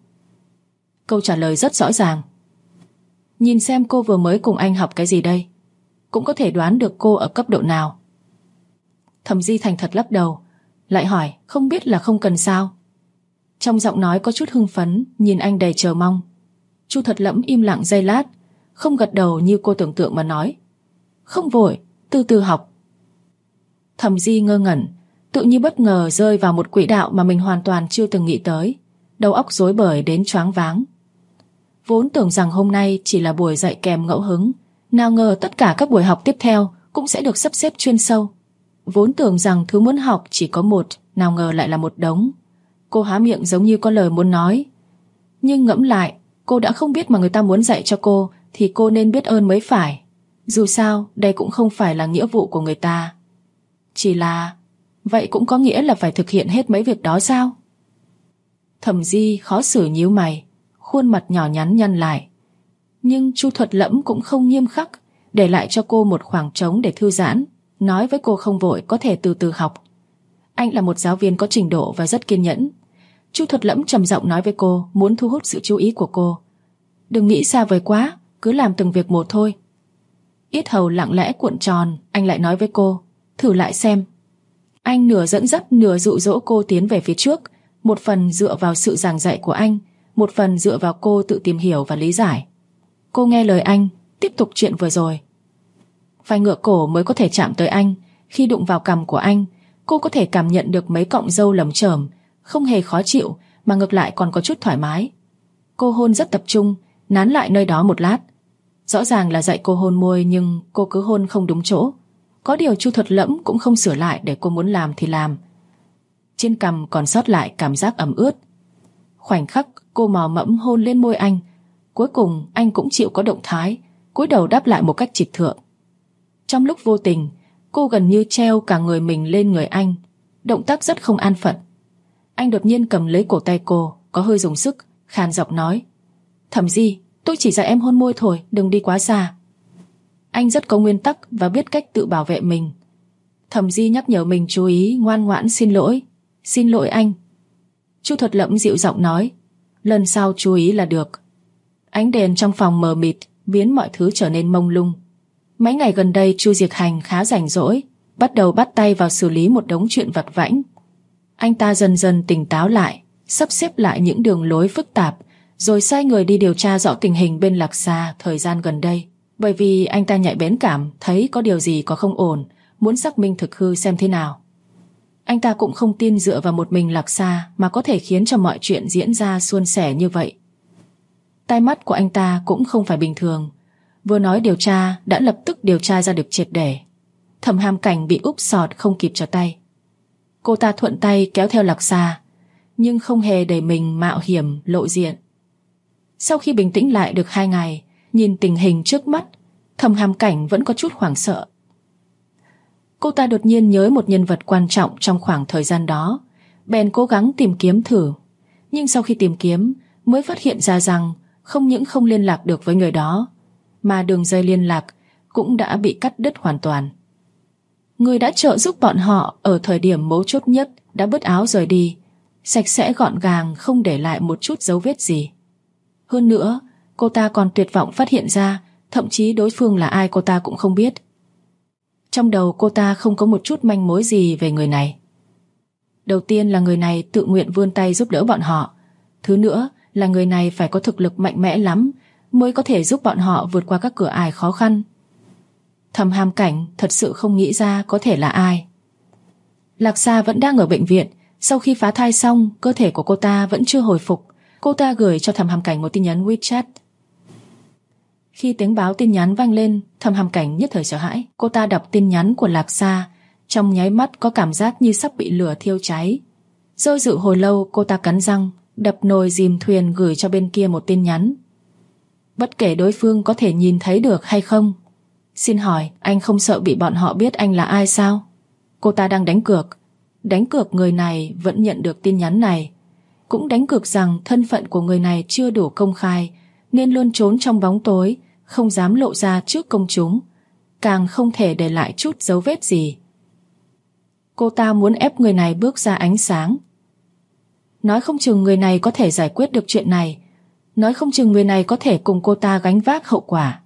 Câu trả lời rất rõ ràng. Nhìn xem cô vừa mới cùng anh học cái gì đây, cũng có thể đoán được cô ở cấp độ nào. Thẩm Di thành thật lắc đầu, lại hỏi: "Không biết là không cần sao?" Trong giọng nói có chút hưng phấn, nhìn anh đầy chờ mong. Chu Thuật Lẫm im lặng giây lát, không gật đầu như cô tưởng tượng mà nói: "Không vội, từ từ học." Thẩm Di ngơ ngẩn, tự như bất ngờ rơi vào một quỹ đạo mà mình hoàn toàn chưa từng nghĩ tới, đầu óc rối bời đến choáng váng. Vốn tưởng rằng hôm nay chỉ là buổi dạy kèm ngẫu hứng, nào ngờ tất cả các buổi học tiếp theo cũng sẽ được sắp xếp chuyên sâu. Vốn tưởng rằng thứ muốn học chỉ có một, nào ngờ lại là một đống. Cô há miệng giống như có lời muốn nói, nhưng ngẫm lại, cô đã không biết mà người ta muốn dạy cho cô thì cô nên biết ơn mới phải. Dù sao, đây cũng không phải là nghĩa vụ của người ta. Chỉ là, vậy cũng có nghĩa là phải thực hiện hết mấy việc đó sao? Thẩm Di khó xử nhíu mày, khuôn mặt nhỏ nhắn nhăn lại. Nhưng Chu Thuật Lẫm cũng không nghiêm khắc, để lại cho cô một khoảng trống để thư giãn, nói với cô không vội, có thể từ từ học. Anh là một giáo viên có trình độ và rất kiên nhẫn. Chu Thuật Lẫm trầm giọng nói với cô, muốn thu hút sự chú ý của cô: "Đừng nghĩ xa vời quá, cứ làm từng việc một thôi." Yết hầu lặng lẽ cuộn tròn, anh lại nói với cô: "Thử lại xem." Anh nửa dẫn dắt nửa dụ dỗ cô tiến về phía trước, một phần dựa vào sự giảng dạy của anh, một phần dựa vào cô tự tìm hiểu và lý giải. Cô nghe lời anh, tiếp tục chuyện vừa rồi. Phải ngửa cổ mới có thể chạm tới anh. Khi đụng vào cằm của anh, cô có thể cảm nhận được mấy cọng râu lởm chởm, không hề khó chịu mà ngược lại còn có chút thoải mái. Cô hôn rất tập trung, nán lại nơi đó một lát. Rõ ràng là dạy cô hôn môi nhưng cô cứ hôn không đúng chỗ. Có điều Chu Thuật Lẫm cũng không sửa lại để cô muốn làm thì làm. Trên cằm còn sót lại cảm giác ẩm ướt. Khoảnh khắc cô mò mẫm hôn lên môi anh, cuối cùng anh cũng chịu có động thái, cúi đầu đáp lại một cách trịch thượng. Trong lúc vô tình, cô gần như treo cả người mình lên người anh, động tác rất không an phận. Anh đột nhiên cầm lấy cổ tay cô, có hơi dùng sức, khàn giọng nói: "Thẩm Di, tôi chỉ dạy em hôn môi thôi, đừng đi quá xa." Anh rất có nguyên tắc và biết cách tự bảo vệ mình. Thẩm Di nhắc nhở mình chú ý, ngoan ngoãn xin lỗi. "Xin lỗi anh." Chu Thuật Lẫm dịu giọng nói: "Lần sau chú ý là được." Ánh đèn trong phòng mờ mịt biến mọi thứ trở nên mông lung. Mấy ngày gần đây Chu Diệc Hành khá rảnh rỗi, bắt đầu bắt tay vào xử lý một đống chuyện vặt vãnh. Anh ta dần dần tỉnh táo lại, sắp xếp lại những đường lối phức tạp, rồi sai người đi điều tra rõ tình hình bên Lạc Sa thời gian gần đây. Bởi vì anh ta nhạy bén cảm thấy có điều gì có không ổn, muốn xác minh thực hư xem thế nào. Anh ta cũng không tin dựa vào một mình Lạc Sa mà có thể khiến cho mọi chuyện diễn ra suôn sẻ như vậy. Tai mắt của anh ta cũng không phải bình thường, vừa nói điều tra đã lập tức điều tra ra được triệt để. Thẩm Hàm Cảnh bị úp sọt không kịp trở tay. Cô ta thuận tay kéo theo Lạc Sa, nhưng không hề để mình mạo hiểm lộ diện. Sau khi bình tĩnh lại được 2 ngày, nhìn tình hình trước mắt, Thẩm Hàm Cảnh vẫn có chút hoảng sợ. Cô ta đột nhiên nhớ một nhân vật quan trọng trong khoảng thời gian đó, bèn cố gắng tìm kiếm thử. Nhưng sau khi tìm kiếm, mới phát hiện ra rằng không những không liên lạc được với người đó, mà đường dây liên lạc cũng đã bị cắt đứt hoàn toàn. Người đã trợ giúp bọn họ ở thời điểm mấu chốt nhất đã bứt áo rời đi, sạch sẽ gọn gàng, không để lại một chút dấu vết gì. Hơn nữa, cô ta còn tuyệt vọng phát hiện ra thậm chí đối phương là ai cô ta cũng không biết. Trong đầu cô ta không có một chút manh mối gì về người này. Đầu tiên là người này tự nguyện vươn tay giúp đỡ bọn họ. Thứ nữa là người này phải có thực lực mạnh mẽ lắm mới có thể giúp bọn họ vượt qua các cửa ải khó khăn. Thẩm Hàm Cảnh thật sự không nghĩ ra có thể là ai. Lạc Sa vẫn đang ở bệnh viện. Sau khi phá thai xong, cơ thể của cô ta vẫn chưa hồi phục. Cô ta gửi cho Thẩm Hàm Cảnh một tin nhắn WeChat. Khi tiếng báo tin nhắn vang lên, Thẩm Hàm Cảnh nhất thời sợ hãi. Cô ta đọc tin nhắn của Lạc Sa, trong nháy mắt có cảm giác như sắp bị lửa thiêu cháy. Do dự hồi lâu, cô ta cắn răng, đập nồi dìm thuyền gửi cho bên kia một tin nhắn. Bất kể đối phương có thể nhìn thấy được hay không. Xin hỏi, anh không sợ bị bọn họ biết anh là ai sao? Cô ta đang đánh cược. Đánh cược người này vẫn nhận được tin nhắn này. Cũng đánh cược rằng thân phận của người này chưa đủ công khai, nên luôn trốn trong bóng tối, không dám lộ ra trước công chúng, càng không thể để lại chút dấu vết gì. Cô ta muốn ép người này bước ra ánh sáng. Nói không chừng người này có thể giải quyết được chuyện này. Nói không chừng người này có thể cùng cô ta gánh vác hậu quả.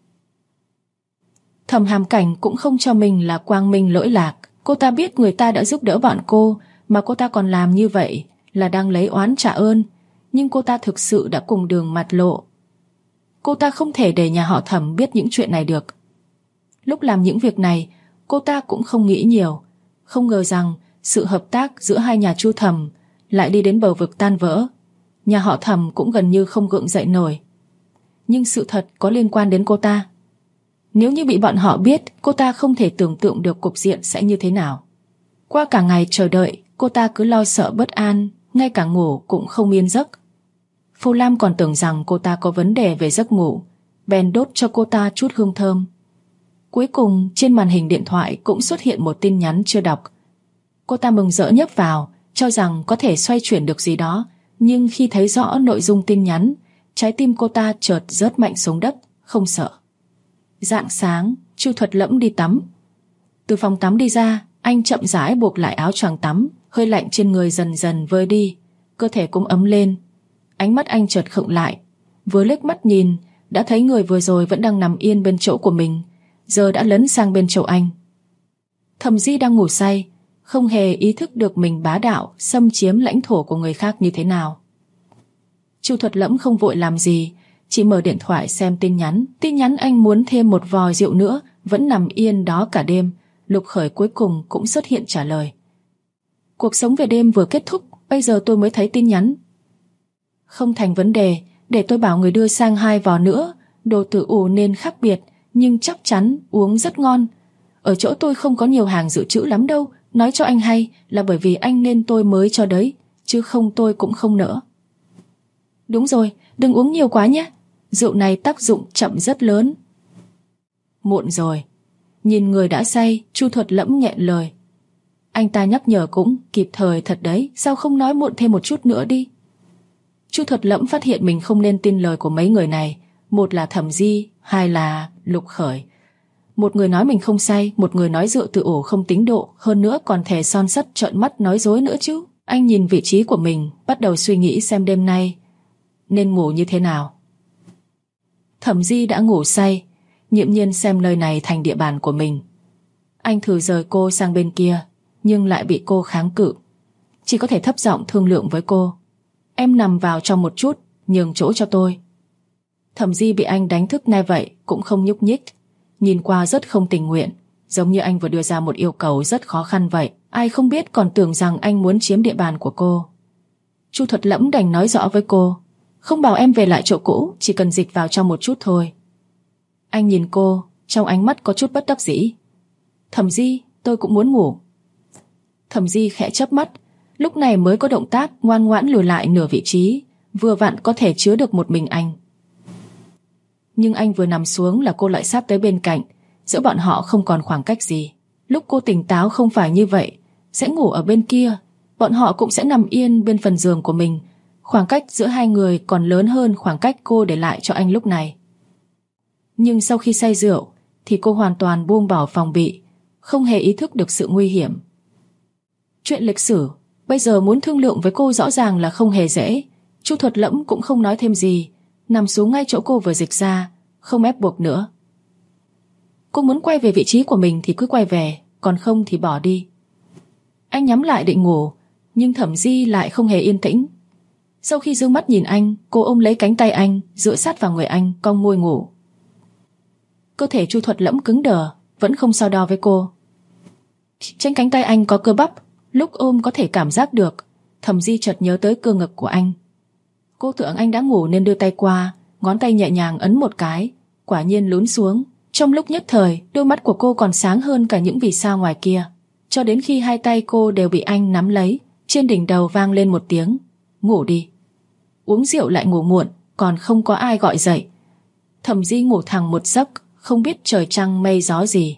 Thẩm Hàm Cảnh cũng không cho mình là quang minh lỗi lạc. Cô ta biết người ta đã giúp đỡ bọn cô, mà cô ta còn làm như vậy là đang lấy oán trả ơn. Nhưng cô ta thực sự đã cùng đường mặt lộ. Cô ta không thể để nhà họ Thẩm biết những chuyện này được. Lúc làm những việc này, cô ta cũng không nghĩ nhiều. Không ngờ rằng sự hợp tác giữa hai nhà Chu Thẩm lại đi đến bờ vực tan vỡ. Nhà họ Thẩm cũng gần như không gượng dậy nổi. Nhưng sự thật có liên quan đến cô ta. Nếu như bị bọn họ biết, cô ta không thể tưởng tượng được cục diện sẽ như thế nào. Qua cả ngày chờ đợi, cô ta cứ lo sợ bất an, ngay cả ngủ cũng không yên giấc. Phù Lam còn tưởng rằng cô ta có vấn đề về giấc ngủ, bèn đốt cho cô ta chút hương thơm. Cuối cùng trên màn hình điện thoại cũng xuất hiện một tin nhắn chưa đọc. Cô ta mừng rỡ nhấp vào, cho rằng có thể xoay chuyển được gì đó, nhưng khi thấy rõ nội dung tin nhắn, trái tim cô ta chợt rớt mạnh xuống đất, không sợ. Rạng sáng, Chu Thuật Lẫm đi tắm. Từ phòng tắm đi ra, anh chậm rãi buộc lại áo choàng tắm, hơi lạnh trên người dần dần vơi đi, cơ thể cũng ấm lên. Ánh mắt anh chợt khựng lại, vừa liếc mắt nhìn, đã thấy người vừa rồi vẫn đang nằm yên bên chỗ của mình, giờ đã lấn sang bên chỗ anh. Thẩm Di đang ngủ say, không hề ý thức được mình bá đạo, xâm chiếm lãnh thổ của người khác như thế nào. Chu Thuật Lẫm không vội làm gì, chỉ mở điện thoại xem tin nhắn. Tin nhắn anh muốn thêm một vò rượu nữa, vẫn nằm yên đó cả đêm. Lục Khởi cuối cùng cũng xuất hiện trả lời. Cuộc sống về đêm vừa kết thúc, bây giờ tôi mới thấy tin nhắn. Không thành vấn đề, để tôi bảo người đưa sang 2 vò nữa. Đồ tử ủ nên khác biệt, nhưng chắc chắn uống rất ngon. Ở chỗ tôi không có nhiều hàng dự trữ lắm đâu. Nói cho anh hay là bởi vì anh nên tôi mới cho đấy, chứ không tôi cũng không nỡ. Đúng rồi, đừng uống nhiều quá nhé. Rượu này tác dụng chậm rất lớn. Muộn rồi. Nhìn người đã say, Chu Thuật Lẫm nghẹn lời. Anh ta nhắc nhở cũng kịp thời thật đấy, sao không nói muộn thêm một chút nữa đi. Chu Thuật Lẫm phát hiện mình không nên tin lời của mấy người này. Một là Thẩm Di, hai là Lục Khởi. Một người nói mình không say, một người nói rượu tự ủ không tính độ, hơn nữa còn thề son sắt trợn mắt nói dối nữa chứ. Anh nhìn vị trí của mình, bắt đầu suy nghĩ xem đêm nay nên ngủ như thế nào. Thẩm Di đã ngủ say, nghiễm nhiên xem nơi này thành địa bàn của mình. Anh thử rời cô sang bên kia, nhưng lại bị cô kháng cự. Chỉ có thể thấp giọng thương lượng với cô. Em nằm vào trong một chút, nhường chỗ cho tôi. Thẩm Di bị anh đánh thức ngay vậy, cũng không nhúc nhích. Nhìn qua rất không tình nguyện, giống như anh vừa đưa ra một yêu cầu rất khó khăn vậy. Ai không biết còn tưởng rằng anh muốn chiếm địa bàn của cô. Chu Thuật Lẫm đành nói rõ với cô. Không bảo em về lại chỗ cũ, chỉ cần dịch vào trong một chút thôi. Anh nhìn cô, trong ánh mắt có chút bất đắc dĩ. Thẩm Di, tôi cũng muốn ngủ. Thẩm Di khẽ chớp mắt, lúc này mới có động tác ngoan ngoãn lùi lại nửa vị trí, vừa vặn có thể chứa được một mình anh. Nhưng anh vừa nằm xuống là cô lại sắp tới bên cạnh, giữa bọn họ không còn khoảng cách gì. Lúc cô tỉnh táo không phải như vậy, sẽ ngủ ở bên kia, bọn họ cũng sẽ nằm yên bên phần giường của mình. Khoảng cách giữa hai người còn lớn hơn khoảng cách cô để lại cho anh lúc này. Nhưng sau khi say rượu thì cô hoàn toàn buông bỏ phòng bị, không hề ý thức được sự nguy hiểm. Chuyện lịch sử, bây giờ muốn thương lượng với cô rõ ràng là không hề dễ. Chu Thuật Lẫm cũng không nói thêm gì, nằm xuống ngay chỗ cô vừa dịch ra, không ép buộc nữa. Cô muốn quay về vị trí của mình thì cứ quay về, còn không thì bỏ đi. Anh nhắm lại định ngủ, nhưng Thẩm Di lại không hề yên tĩnh. Sau khi dương mắt nhìn anh, cô ôm lấy cánh tay anh, dựa sát vào người anh, cong môi ngủ. Cơ thể Chu Thuật Lẫm cứng đờ, vẫn không so đo với cô. Trên cánh tay anh có cơ bắp, lúc ôm có thể cảm giác được. Thẩm Di chợt nhớ tới cơ ngực của anh. Cô tưởng anh đã ngủ nên đưa tay qua, ngón tay nhẹ nhàng ấn một cái, quả nhiên lún xuống. Trong lúc nhất thời, đôi mắt của cô còn sáng hơn cả những vì sao ngoài kia. Cho đến khi hai tay cô đều bị anh nắm lấy, trên đỉnh đầu vang lên một tiếng. Ngủ đi. uống rượu lại ngủ muộn, còn không có ai gọi dậy. Thẩm Di ngủ thẳng một giấc, không biết trời trăng mây gió gì.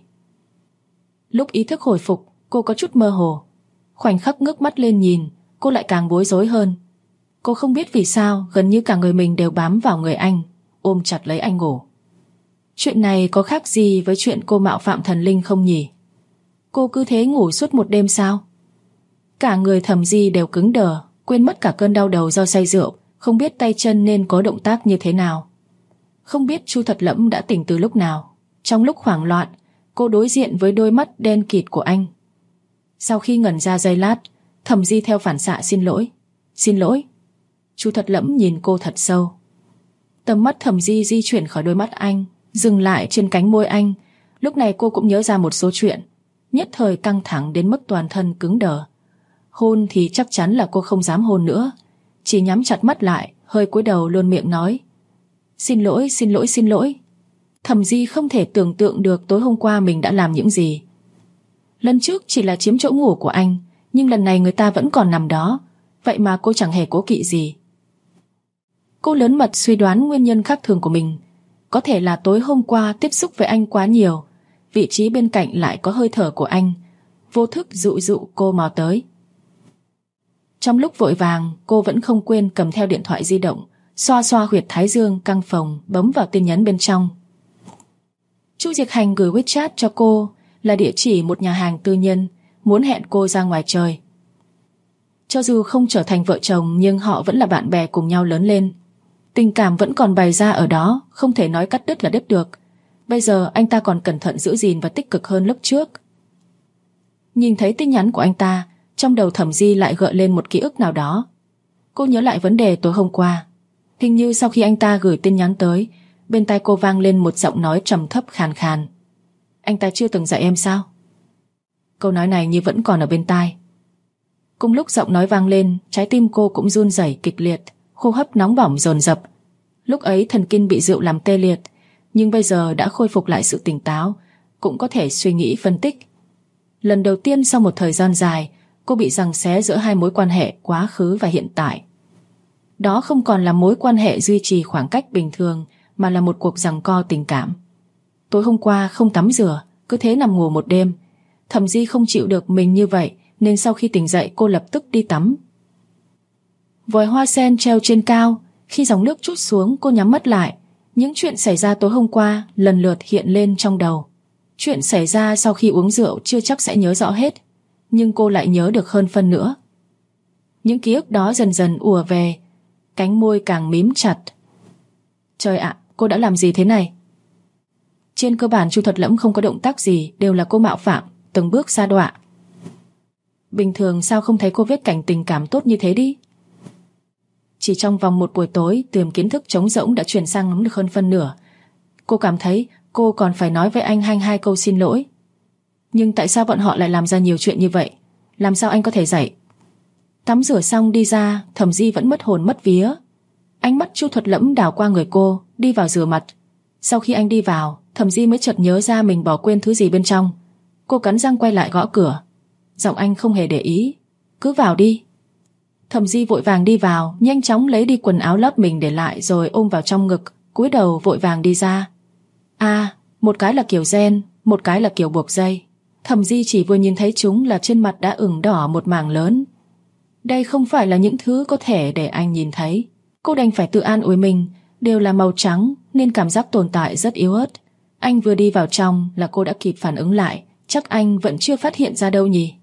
Lúc ý thức hồi phục, cô có chút mơ hồ. Khoảnh khắc ngước mắt lên nhìn, cô lại càng bối rối hơn. Cô không biết vì sao gần như cả người mình đều bám vào người anh, ôm chặt lấy anh ngủ. Chuyện này có khác gì với chuyện cô mạo phạm thần linh không nhỉ? Cô cứ thế ngủ suốt một đêm sao? Cả người Thẩm Di đều cứng đờ, quên mất cả cơn đau đầu do say rượu, không biết tay chân nên có động tác như thế nào. Không biết Chu Thật Lẫm đã tỉnh từ lúc nào. Trong lúc hoảng loạn, cô đối diện với đôi mắt đen kịt của anh. Sau khi ngẩn ra giây lát, Thẩm Di theo phản xạ xin lỗi. Xin lỗi. Chu Thật Lẫm nhìn cô thật sâu. Tầm mắt Thẩm Di di chuyển khỏi đôi mắt anh, dừng lại trên cánh môi anh. Lúc này cô cũng nhớ ra một số chuyện, nhất thời căng thẳng đến mức toàn thân cứng đờ. Hôn thì chắc chắn là cô không dám hôn nữa, chỉ nhắm chặt mắt lại, hơi cúi đầu luôn miệng nói: Xin lỗi, xin lỗi, xin lỗi. Thẩm Di không thể tưởng tượng được tối hôm qua mình đã làm những gì. Lần trước chỉ là chiếm chỗ ngủ của anh, nhưng lần này người ta vẫn còn nằm đó. Vậy mà cô chẳng hề cố kỵ gì. Cô lớn mật suy đoán nguyên nhân khác thường của mình. Có thể là tối hôm qua tiếp xúc với anh quá nhiều, vị trí bên cạnh lại có hơi thở của anh, vô thức dụ dụ cô mò tới. Trong lúc vội vàng, cô vẫn không quên cầm theo điện thoại di động, xoa xoa huyệt thái dương căng phồng, bấm vào tin nhắn bên trong. Chu Diệc Hành gửi WeChat cho cô, là địa chỉ một nhà hàng tư nhân, muốn hẹn cô ra ngoài chơi. Cho dù không trở thành vợ chồng, nhưng họ vẫn là bạn bè cùng nhau lớn lên. Tình cảm vẫn còn bày ra ở đó, không thể nói cắt đứt là đứt được. Bây giờ anh ta còn cẩn thận giữ gìn và tích cực hơn lúc trước. Nhìn thấy tin nhắn của anh ta, trong đầu Thẩm Di lại gợi lên một ký ức nào đó. Cô nhớ lại vấn đề tối hôm qua. Hình như sau khi anh ta gửi tin nhắn tới, bên tai cô vang lên một giọng nói trầm thấp khàn khàn. Anh ta chưa từng dạy em sao? Câu nói này như vẫn còn ở bên tai. Cùng lúc giọng nói vang lên, trái tim cô cũng run rẩy kịch liệt, hô hấp nóng bỏng dồn dập. Lúc ấy thần kinh bị rượu làm tê liệt, nhưng bây giờ đã khôi phục lại sự tỉnh táo, cũng có thể suy nghĩ phân tích. Lần đầu tiên sau một thời gian dài, cô bị giằng xé giữa hai mối quan hệ quá khứ và hiện tại. Đó không còn là mối quan hệ duy trì khoảng cách bình thường, mà là một cuộc giằng co tình cảm. Tối hôm qua không tắm rửa, cứ thế nằm ngủ một đêm. Thẩm Di không chịu được mình như vậy, nên sau khi tỉnh dậy cô lập tức đi tắm. Vòi hoa sen treo trên cao, khi dòng nước trút xuống cô nhắm mắt lại. Những chuyện xảy ra tối hôm qua lần lượt hiện lên trong đầu. Chuyện xảy ra sau khi uống rượu chưa chắc sẽ nhớ rõ hết, nhưng cô lại nhớ được hơn phân nữa. Những ký ức đó dần dần ùa về, cánh môi càng mím chặt. Trời ạ, cô đã làm gì thế này? Trên cơ bản Chu Thật Lẫm không có động tác gì, đều là cô mạo phạm, từng bước sa đọa. Bình thường sao không thấy cô viết cảnh tình cảm tốt như thế đi? Chỉ trong vòng một buổi tối, tiềm kiến thức trống rỗng đã chuyển sang nắm được hơn phân nửa. Cô cảm thấy cô còn phải nói với anh hai câu xin lỗi. Nhưng tại sao bọn họ lại làm ra nhiều chuyện như vậy? Làm sao anh có thể dạy? Tắm rửa xong đi ra, Thẩm Di vẫn mất hồn mất vía. Ánh mắt Chu Thuật Lẫm đảo qua người cô, đi vào rửa mặt. Sau khi anh đi vào, Thẩm Di mới chợt nhớ ra mình bỏ quên thứ gì bên trong. Cô cắn răng quay lại gõ cửa. Giọng anh không hề để ý. Cứ vào đi. Thẩm Di vội vàng đi vào, nhanh chóng lấy đi quần áo lót mình để lại rồi ôm vào trong ngực, cúi đầu vội vàng đi ra. Một cái là kiểu ren, một cái là kiểu buộc dây. Thẩm Di chỉ vừa nhìn thấy chúng là trên mặt đã ửng đỏ một mảng lớn. Đây không phải là những thứ có thể để anh nhìn thấy. Cô đành phải tự an ủi mình, đều là màu trắng nên cảm giác tồn tại rất yếu ớt. Anh vừa đi vào trong là cô đã kịp phản ứng lại, chắc anh vẫn chưa phát hiện ra đâu nhỉ.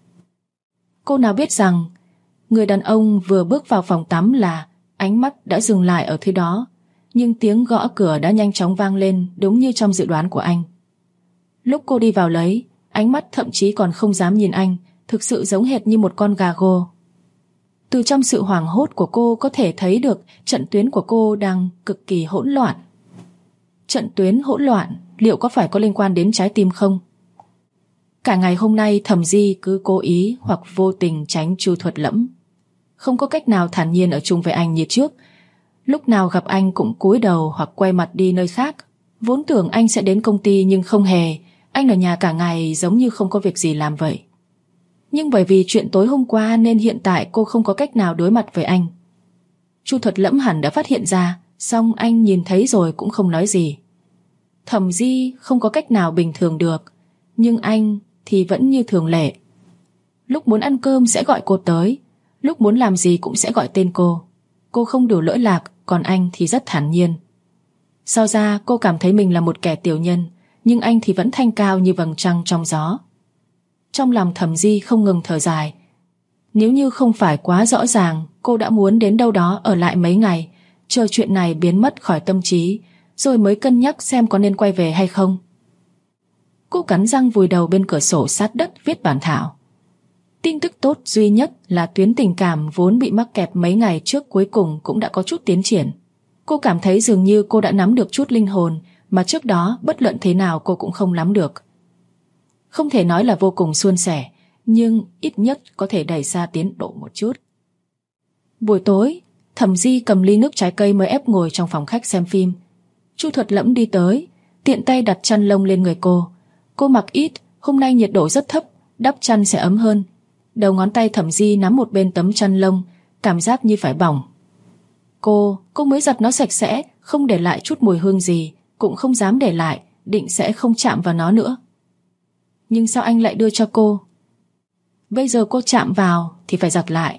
Cô nào biết rằng người đàn ông vừa bước vào phòng tắm là ánh mắt đã dừng lại ở thứ đó, nhưng tiếng gõ cửa đã nhanh chóng vang lên đúng như trong dự đoán của anh. Lúc cô đi vào lấy, ánh mắt thậm chí còn không dám nhìn anh, thực sự giống hệt như một con gà gô. Từ trong sự hoảng hốt của cô có thể thấy được trận tuyến của cô đang cực kỳ hỗn loạn. Trận tuyến hỗn loạn liệu có phải có liên quan đến trái tim không? Cả ngày hôm nay Thẩm Di cứ cố ý hoặc vô tình tránh Chu Thuật Lẫm, không có cách nào thản nhiên ở chung với anh như trước. Lúc nào gặp anh cũng cúi đầu hoặc quay mặt đi nơi khác. Vốn tưởng anh sẽ đến công ty nhưng không hề, anh ở nhà cả ngày giống như không có việc gì làm vậy. Nhưng bởi vì chuyện tối hôm qua nên hiện tại cô không có cách nào đối mặt với anh. Chu Thuật Lẫm hẳn đã phát hiện ra, song anh nhìn thấy rồi cũng không nói gì. Thẩm Di không có cách nào bình thường được, nhưng anh thì vẫn như thường lệ. Lúc muốn ăn cơm sẽ gọi cô tới, lúc muốn làm gì cũng sẽ gọi tên cô. Cô không đủ lỗi lạc, còn anh thì rất thản nhiên. So ra cô cảm thấy mình là một kẻ tiểu nhân, nhưng anh thì vẫn thanh cao như vầng trăng trong gió. Trong lòng Thẩm Di không ngừng thở dài. Nếu như không phải quá rõ ràng, cô đã muốn đến đâu đó ở lại mấy ngày, chờ chuyện này biến mất khỏi tâm trí, rồi mới cân nhắc xem có nên quay về hay không. Cô cắn răng vùi đầu bên cửa sổ sát đất viết bản thảo. Tin tức tốt duy nhất là tuyến tình cảm vốn bị mắc kẹt mấy ngày trước cuối cùng cũng đã có chút tiến triển. Cô cảm thấy dường như cô đã nắm được chút linh hồn mà trước đó bất luận thế nào cô cũng không nắm được. Không thể nói là vô cùng suôn sẻ, nhưng ít nhất có thể đẩy xa tiến độ một chút. Buổi tối, Thẩm Di cầm ly nước trái cây mới ép ngồi trong phòng khách xem phim. Chu Thuật Lẫm đi tới, tiện tay đặt chăn lông lên người cô. Cô mặc ít, hôm nay nhiệt độ rất thấp, đắp chăn sẽ ấm hơn. Đầu ngón tay Thẩm Di nắm một bên tấm chăn lông, cảm giác như phải bỏng. Cô mới giặt nó sạch sẽ, không để lại chút mùi hương gì, cũng không dám để lại, định sẽ không chạm vào nó nữa. Nhưng sao anh lại đưa cho cô? Bây giờ cô chạm vào thì phải giặt lại.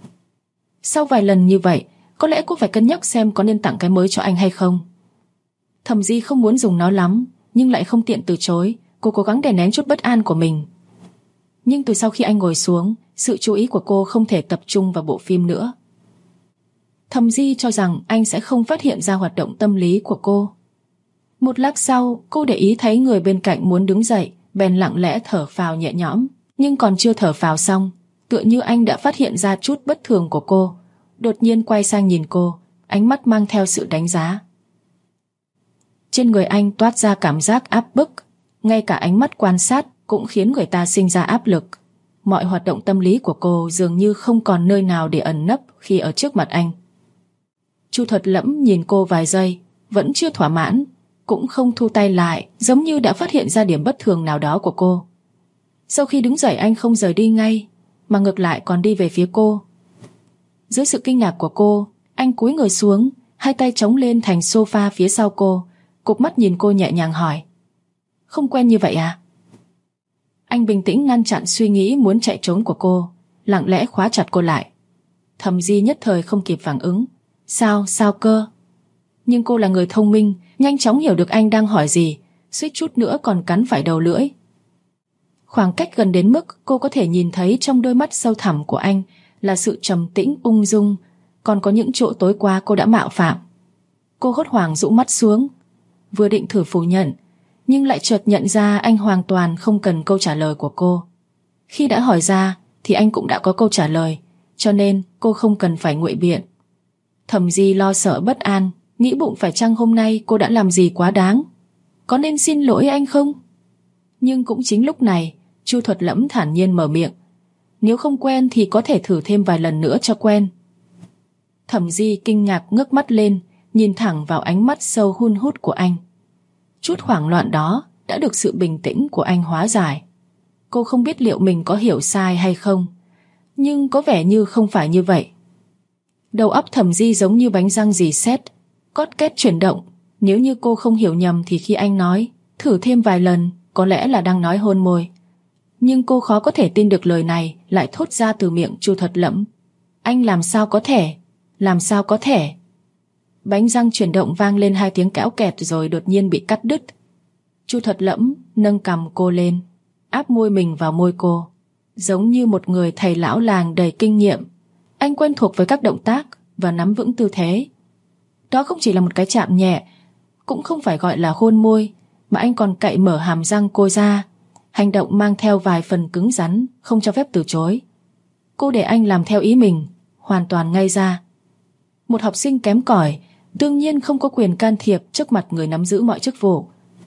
Sau vài lần như vậy, có lẽ cô phải cân nhắc xem có nên tặng cái mới cho anh hay không. Thẩm Di không muốn dùng nó lắm, nhưng lại không tiện từ chối. Cô cố gắng đè nén chút bất an của mình. Nhưng từ sau khi anh ngồi xuống, sự chú ý của cô không thể tập trung vào bộ phim nữa. Thẩm Di cho rằng anh sẽ không phát hiện ra hoạt động tâm lý của cô. Một lát sau, cô để ý thấy người bên cạnh muốn đứng dậy, bèn lặng lẽ thở phào nhẹ nhõm. Nhưng còn chưa thở phào xong, tựa như anh đã phát hiện ra chút bất thường của cô, đột nhiên quay sang nhìn cô, ánh mắt mang theo sự đánh giá. Trên người anh toát ra cảm giác áp bức, ngay cả ánh mắt quan sát cũng khiến người ta sinh ra áp lực. Mọi hoạt động tâm lý của cô dường như không còn nơi nào để ẩn nấp khi ở trước mặt anh. Chu Thuật Lẫm nhìn cô vài giây, vẫn chưa thỏa mãn, cũng không thu tay lại, giống như đã phát hiện ra điểm bất thường nào đó của cô. Sau khi đứng dậy anh không rời đi ngay, mà ngược lại còn đi về phía cô. Dưới sự kinh ngạc của cô, anh cúi người xuống, hai tay chống lên thành sofa phía sau cô, cụp mắt nhìn cô nhẹ nhàng hỏi: Không quen như vậy à? Anh bình tĩnh ngăn chặn suy nghĩ muốn chạy trốn của cô, lặng lẽ khóa chặt cô lại. Thẩm Di nhất thời không kịp phản ứng. Sao cơ? Nhưng cô là người thông minh, nhanh chóng hiểu được anh đang hỏi gì, suýt chút nữa còn cắn phải đầu lưỡi. Khoảng cách gần đến mức cô có thể nhìn thấy trong đôi mắt sâu thẳm của anh là sự trầm tĩnh ung dung, còn có những chỗ tối qua cô đã mạo phạm. Cô hốt hoảng rũ mắt xuống, vừa định thử phủ nhận, nhưng lại chợt nhận ra anh hoàn toàn không cần câu trả lời của cô. Khi đã hỏi ra thì anh cũng đã có câu trả lời, cho nên cô không cần phải nguội biện. Thẩm Di lo sợ bất an, nghĩ bụng phải chăng hôm nay cô đã làm gì quá đáng, có nên xin lỗi anh không? Nhưng cũng chính lúc này, Chu Thuật Lẫm thản nhiên mở miệng: Nếu không quen thì có thể thử thêm vài lần nữa cho quen. Thẩm Di kinh ngạc ngước mắt lên, nhìn thẳng vào ánh mắt sâu hun hút của anh. Chút hoảng loạn đó đã được sự bình tĩnh của anh hóa giải. Cô không biết liệu mình có hiểu sai hay không, nhưng có vẻ như không phải như vậy. Đầu óc Thẩm Di giống như bánh răng rì sét, cót két chuyển động. Nếu như cô không hiểu nhầm thì khi anh nói thử thêm vài lần, có lẽ là đang nói hôn môi. Nhưng cô khó có thể tin được lời này lại thốt ra từ miệng Chu Thuật Lẫm. Anh làm sao có thể? Làm sao có thể? Bánh răng chuyển động vang lên hai tiếng kéo kẹt rồi đột nhiên bị cắt đứt. Chu Thuật Lẫm nâng cằm cô lên, áp môi mình vào môi cô. Giống như một người thầy lão làng đầy kinh nghiệm, anh quen thuộc với các động tác và nắm vững tư thế. Đó không chỉ là một cái chạm nhẹ, cũng không phải gọi là hôn môi, mà anh còn cạy mở hàm răng cô ra. Hành động mang theo vài phần cứng rắn, không cho phép từ chối. Cô để anh làm theo ý mình, hoàn toàn ngây ra. Một học sinh kém cỏi đương nhiên không có quyền can thiệp trước mặt người nắm giữ mọi chức vụ.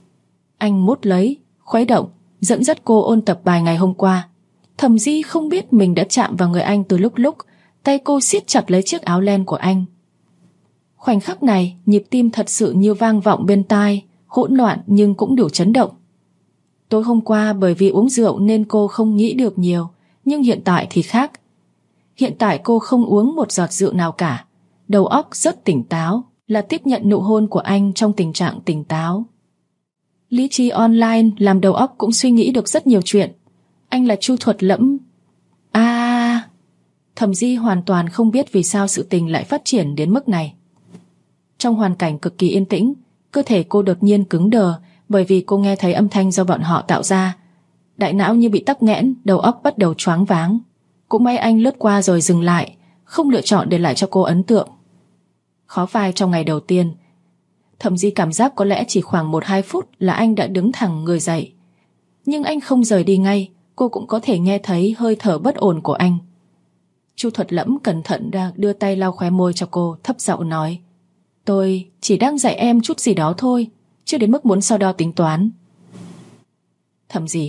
Anh mút lấy, khuấy động, dẫn dắt cô ôn tập bài ngày hôm qua. Thẩm Di không biết mình đã chạm vào người anh từ lúc tay cô siết chặt lấy chiếc áo len của anh. Khoảnh khắc này, nhịp tim thật sự như vang vọng bên tai, hỗn loạn nhưng cũng đủ chấn động. Tối hôm qua bởi vì uống rượu nên cô không nghĩ được nhiều, nhưng hiện tại thì khác. Hiện tại cô không uống một giọt rượu nào cả, đầu óc rất tỉnh táo, là tiếp nhận nụ hôn của anh trong tình trạng tỉnh táo. Lý trí online làm đầu óc cũng suy nghĩ được rất nhiều chuyện. Anh là Chu Thuật Lẫm. Thẩm Di hoàn toàn không biết vì sao sự tình lại phát triển đến mức này. Trong hoàn cảnh cực kỳ yên tĩnh, cơ thể cô đột nhiên cứng đờ bởi vì cô nghe thấy âm thanh do bọn họ tạo ra. Đại não như bị tắc nghẽn, đầu óc bắt đầu choáng váng. Cũng may anh lướt qua rồi dừng lại, không lựa chọn để lại cho cô ấn tượng. Khó phai trong ngày đầu tiên, Thẩm Di cảm giác có lẽ chỉ khoảng 1-2 phút là anh đã đứng thẳng người dậy. Nhưng anh không rời đi ngay, cô cũng có thể nghe thấy hơi thở bất ổn của anh. Chu Thuật Lẫm cẩn thận ra đưa tay lau khóe môi cho cô, thấp giọng nói: "Tôi chỉ đang dạy em chút gì đó thôi, chưa đến mức muốn so đo tính toán." Thẩm Di.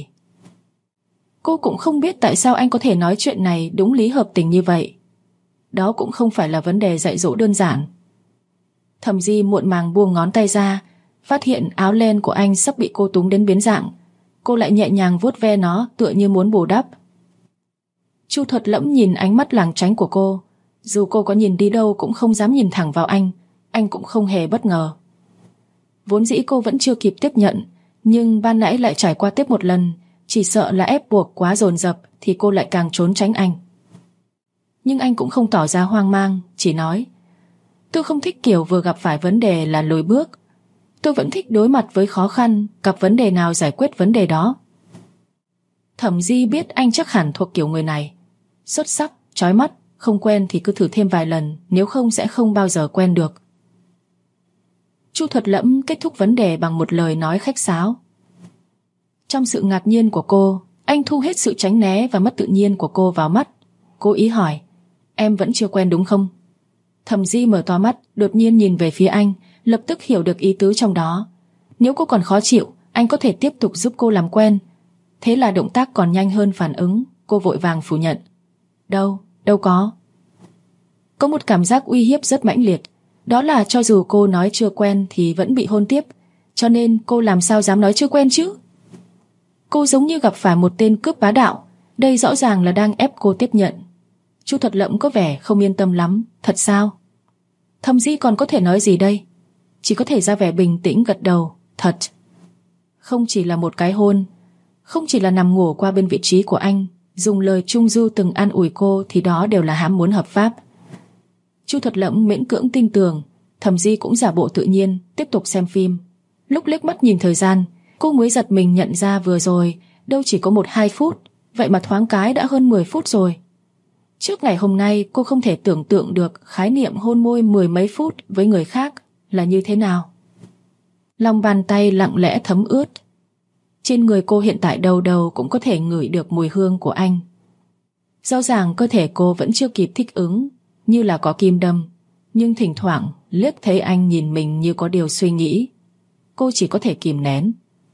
Cô cũng không biết tại sao anh có thể nói chuyện này đúng lý hợp tình như vậy. Đó cũng không phải là vấn đề dạy dỗ đơn giản. Thẩm Di muộn màng buông ngón tay ra, phát hiện áo len của anh sắp bị cô túng đến biến dạng. Cô lại nhẹ nhàng vuốt ve nó, tựa như muốn bù đắp. Chu Thuật Lẫm nhìn ánh mắt lảng tránh của cô. Dù cô có nhìn đi đâu cũng không dám nhìn thẳng vào anh cũng không hề bất ngờ. Vốn dĩ cô vẫn chưa kịp tiếp nhận, nhưng ban nãy lại trải qua tiếp một lần, chỉ sợ là ép buộc quá dồn dập thì cô lại càng trốn tránh anh. Nhưng anh cũng không tỏ ra hoang mang, chỉ nói: "Tôi không thích kiểu vừa gặp phải vấn đề là lùi bước. Tôi vẫn thích đối mặt với khó khăn, gặp vấn đề nào giải quyết vấn đề đó." Thẩm Di biết anh chắc hẳn thuộc kiểu người này. Xuất sắc, chói mắt, không quen thì cứ thử thêm vài lần, nếu không sẽ không bao giờ quen được. Chu Thuật Lẫm kết thúc vấn đề bằng một lời nói khách sáo. Trong sự ngạc nhiên của cô, anh thu hết sự tránh né và mất tự nhiên của cô vào mắt, cố ý hỏi: "Em vẫn chưa quen đúng không?" Thẩm Di mở to mắt, đột nhiên nhìn về phía anh, lập tức hiểu được ý tứ trong đó. Nếu cô còn khó chịu, anh có thể tiếp tục giúp cô làm quen. Thế là động tác còn nhanh hơn phản ứng, cô vội vàng phủ nhận: Đâu có." Có một cảm giác uy hiếp rất mãnh liệt, đó là cho dù cô nói chưa quen thì vẫn bị hôn tiếp, cho nên cô làm sao dám nói chưa quen chứ? Cô giống như gặp phải một tên cướp bá đạo, đây rõ ràng là đang ép cô tiếp nhận. Chu Thuật Lẫm có vẻ không yên tâm lắm. Thật sao? Thẩm Di còn có thể nói gì đây? Chỉ có thể ra vẻ bình tĩnh gật đầu. Thật. Không chỉ là một cái hôn, không chỉ là nằm ngủ qua bên vị trí của anh, dùng lời trung du từng an ủi cô thì đó đều là ham muốn hợp pháp. Chu Thuật Lẫm miễn cưỡng tin tưởng, Thẩm Di cũng giả bộ tự nhiên, tiếp tục xem phim. Lúc liếc mắt nhìn thời gian, cô mới giật mình nhận ra vừa rồi đâu chỉ có 1-2 phút, vậy mà thoáng cái đã hơn 10 phút rồi. Trước ngày hôm nay cô không thể tưởng tượng được khái niệm hôn môi 10 mấy phút với người khác là như thế nào. Lòng bàn tay lặng lẽ thấm ướt. Trên người cô hiện tại đâu đâu cũng có thể ngửi được mùi hương của anh. Rõ ràng cơ thể cô vẫn chưa kịp thích ứng, như là có kim đâm, nhưng thỉnh thoảng liếc thấy anh nhìn mình như có điều suy nghĩ. Cô chỉ có thể kìm nén.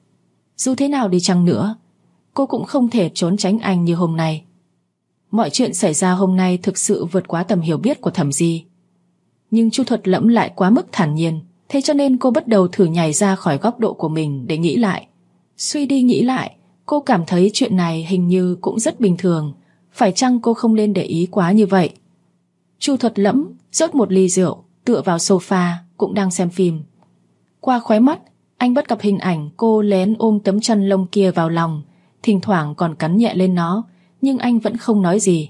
Dù thế nào đi chăng nữa, cô cũng không thể trốn tránh anh như hôm nay. Mọi chuyện xảy ra hôm nay thực sự vượt quá tầm hiểu biết của Thẩm Di. Nhưng Chu Thuật Lẫm lại quá mức thản nhiên, thế cho nên cô bắt đầu thử nhảy ra khỏi góc độ của mình để nghĩ lại. Suy đi nghĩ lại, cô cảm thấy chuyện này hình như cũng rất bình thường. Phải chăng cô không nên để ý quá như vậy? Chu Thuật Lẫm rót một ly rượu, tựa vào sofa, cũng đang xem phim. Qua khóe mắt, anh bắt gặp hình ảnh cô lén ôm tấm chăn lông kia vào lòng, thỉnh thoảng còn cắn nhẹ lên nó, nhưng anh vẫn không nói gì.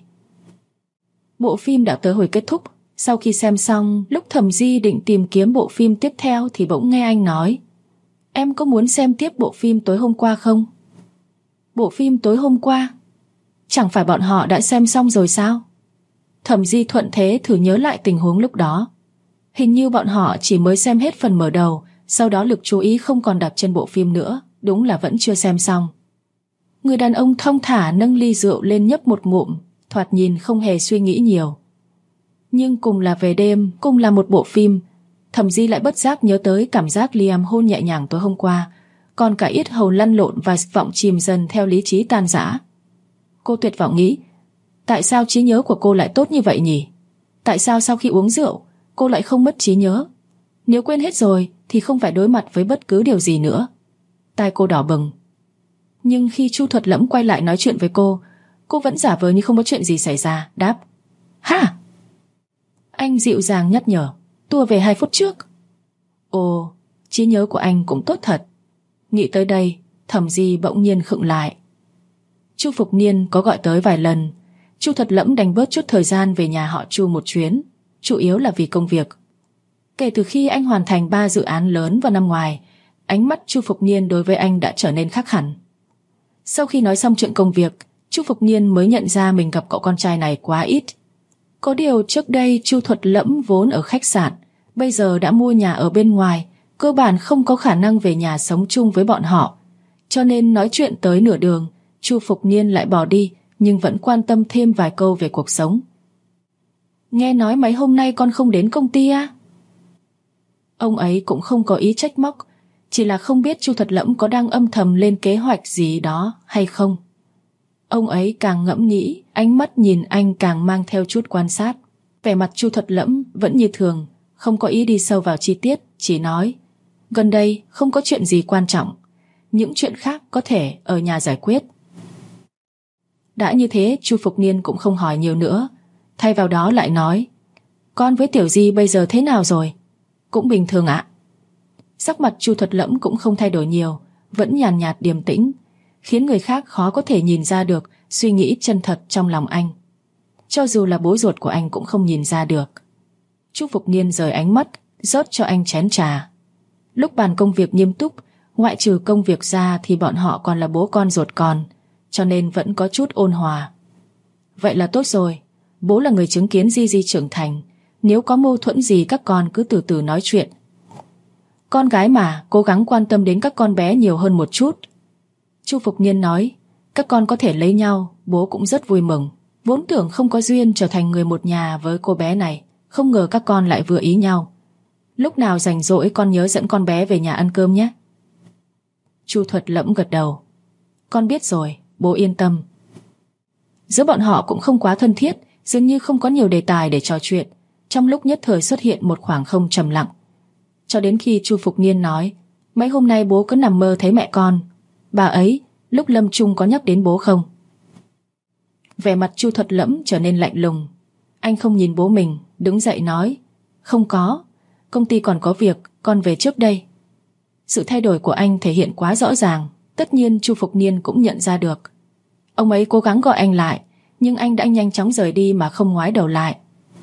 Bộ phim đã tới hồi kết thúc. Sau khi xem xong, lúc Thẩm Di định tìm kiếm bộ phim tiếp theo thì bỗng nghe anh nói: "Em có muốn xem tiếp bộ phim tối hôm qua không?" Bộ phim tối hôm qua? Chẳng phải bọn họ đã xem xong rồi sao? Thẩm Di thuận thế thử nhớ lại tình huống lúc đó. Hình như bọn họ chỉ mới xem hết phần mở đầu, sau đó lực chú ý không còn đặt trên bộ phim nữa, đúng là vẫn chưa xem xong. Người đàn ông thong thả nâng ly rượu lên nhấp một ngụm, thoạt nhìn không hề suy nghĩ nhiều. Nhưng cùng là về đêm, cùng là một bộ phim, Thẩm Di lại bất giác nhớ tới cảm giác Liam hôn nhẹ nhàng tối hôm qua, còn cả yết hầu lăn lộn và vọng chìm dần theo lý trí tan rã. Cô tuyệt vọng nghĩ, tại sao trí nhớ của cô lại tốt như vậy nhỉ? Tại sao sau khi uống rượu, cô lại không mất trí nhớ? Nếu quên hết rồi thì không phải đối mặt với bất cứ điều gì nữa. Tai cô đỏ bừng. Nhưng khi Chu Thuật Lẫm quay lại nói chuyện với cô vẫn giả vờ như không có chuyện gì xảy ra, đáp: "Hả?" Anh dịu dàng nhắc nhở. Tua về 2 phút trước. Ồ, trí nhớ của anh cũng tốt thật. Nghĩ tới đây, Thẩm Di bỗng nhiên khựng lại. Chu Phục Niên có gọi tới vài lần. Chu Thuật Lẫm đành bớt chút thời gian về nhà họ Chu một chuyến, chủ yếu là vì công việc. Kể từ khi anh hoàn thành 3 dự án lớn vào năm ngoài, ánh mắt Chu Phục Niên đối với anh đã trở nên khác hẳn. Sau khi nói xong chuyện công việc, Chu Phục Niên mới nhận ra mình gặp cậu con trai này quá ít. Có điều trước đây Chu Thuật Lẫm vốn ở khách sạn, bây giờ đã mua nhà ở bên ngoài, cơ bản không có khả năng về nhà sống chung với bọn họ. Cho nên nói chuyện tới nửa đường, Chu Phục Niên lại bỏ đi, nhưng vẫn quan tâm thêm vài câu về cuộc sống. Nghe nói mấy hôm nay con không đến công ty à? Ông ấy cũng không có ý trách móc, chỉ là không biết Chu Thuật Lẫm có đang âm thầm lên kế hoạch gì đó hay không. Ông ấy càng ngẫm nghĩ, ánh mắt nhìn anh càng mang theo chút quan sát. Vẻ mặt Chu Thuật Lẫm vẫn như thường, không có ý đi sâu vào chi tiết, chỉ nói gần đây không có chuyện gì quan trọng, những chuyện khác có thể ở nhà giải quyết. Đã như thế, Chu Phục Niên cũng không hỏi nhiều nữa, thay vào đó lại nói con với Tiểu Di bây giờ thế nào rồi? Cũng bình thường ạ. Sắc mặt Chu Thuật Lẫm cũng không thay đổi nhiều, vẫn nhàn nhạt điềm tĩnh, khiến người khác khó có thể nhìn ra được suy nghĩ chân thật trong lòng anh. Cho dù là bố ruột của anh cũng không nhìn ra được. Chu Phục Niên rời ánh mắt, rót cho anh chén trà. Lúc bàn công việc nghiêm túc, ngoại trừ công việc ra thì bọn họ còn là bố con ruột con, cho nên vẫn có chút ôn hòa. Vậy là tốt rồi, bố là người chứng kiến Di Di trưởng thành, nếu có mâu thuẫn gì các con cứ từ từ nói chuyện. Con gái mà, cố gắng quan tâm đến các con bé nhiều hơn một chút. Chu Phục Niên nói, các con có thể lấy nhau, bố cũng rất vui mừng. Vốn tưởng không có duyên trở thành người một nhà với cô bé này, không ngờ các con lại vừa ý nhau. Lúc nào rảnh rỗi con nhớ dẫn con bé về nhà ăn cơm nhé. Chu Thuật Lẫm gật đầu. Con biết rồi, bố yên tâm. Giữa bọn họ cũng không quá thân thiết, dường như không có nhiều đề tài để trò chuyện. Trong lúc nhất thời xuất hiện một khoảng không trầm lặng. Cho đến khi Chu Phục Niên nói, mấy hôm nay bố cứ nằm mơ thấy mẹ con. Bà ấy, lúc lâm chung có nhắc đến bố không? Vẻ mặt Chu Thuật Lẫm trở nên lạnh lùng. Anh không nhìn bố mình, đứng dậy nói, không có, công ty còn có việc, con về trước đây. Sự thay đổi của anh thể hiện quá rõ ràng, tất nhiên Chu Phục Niên cũng nhận ra được. Ông ấy cố gắng gọi anh lại, nhưng anh đã nhanh chóng rời đi mà không ngoái đầu lại.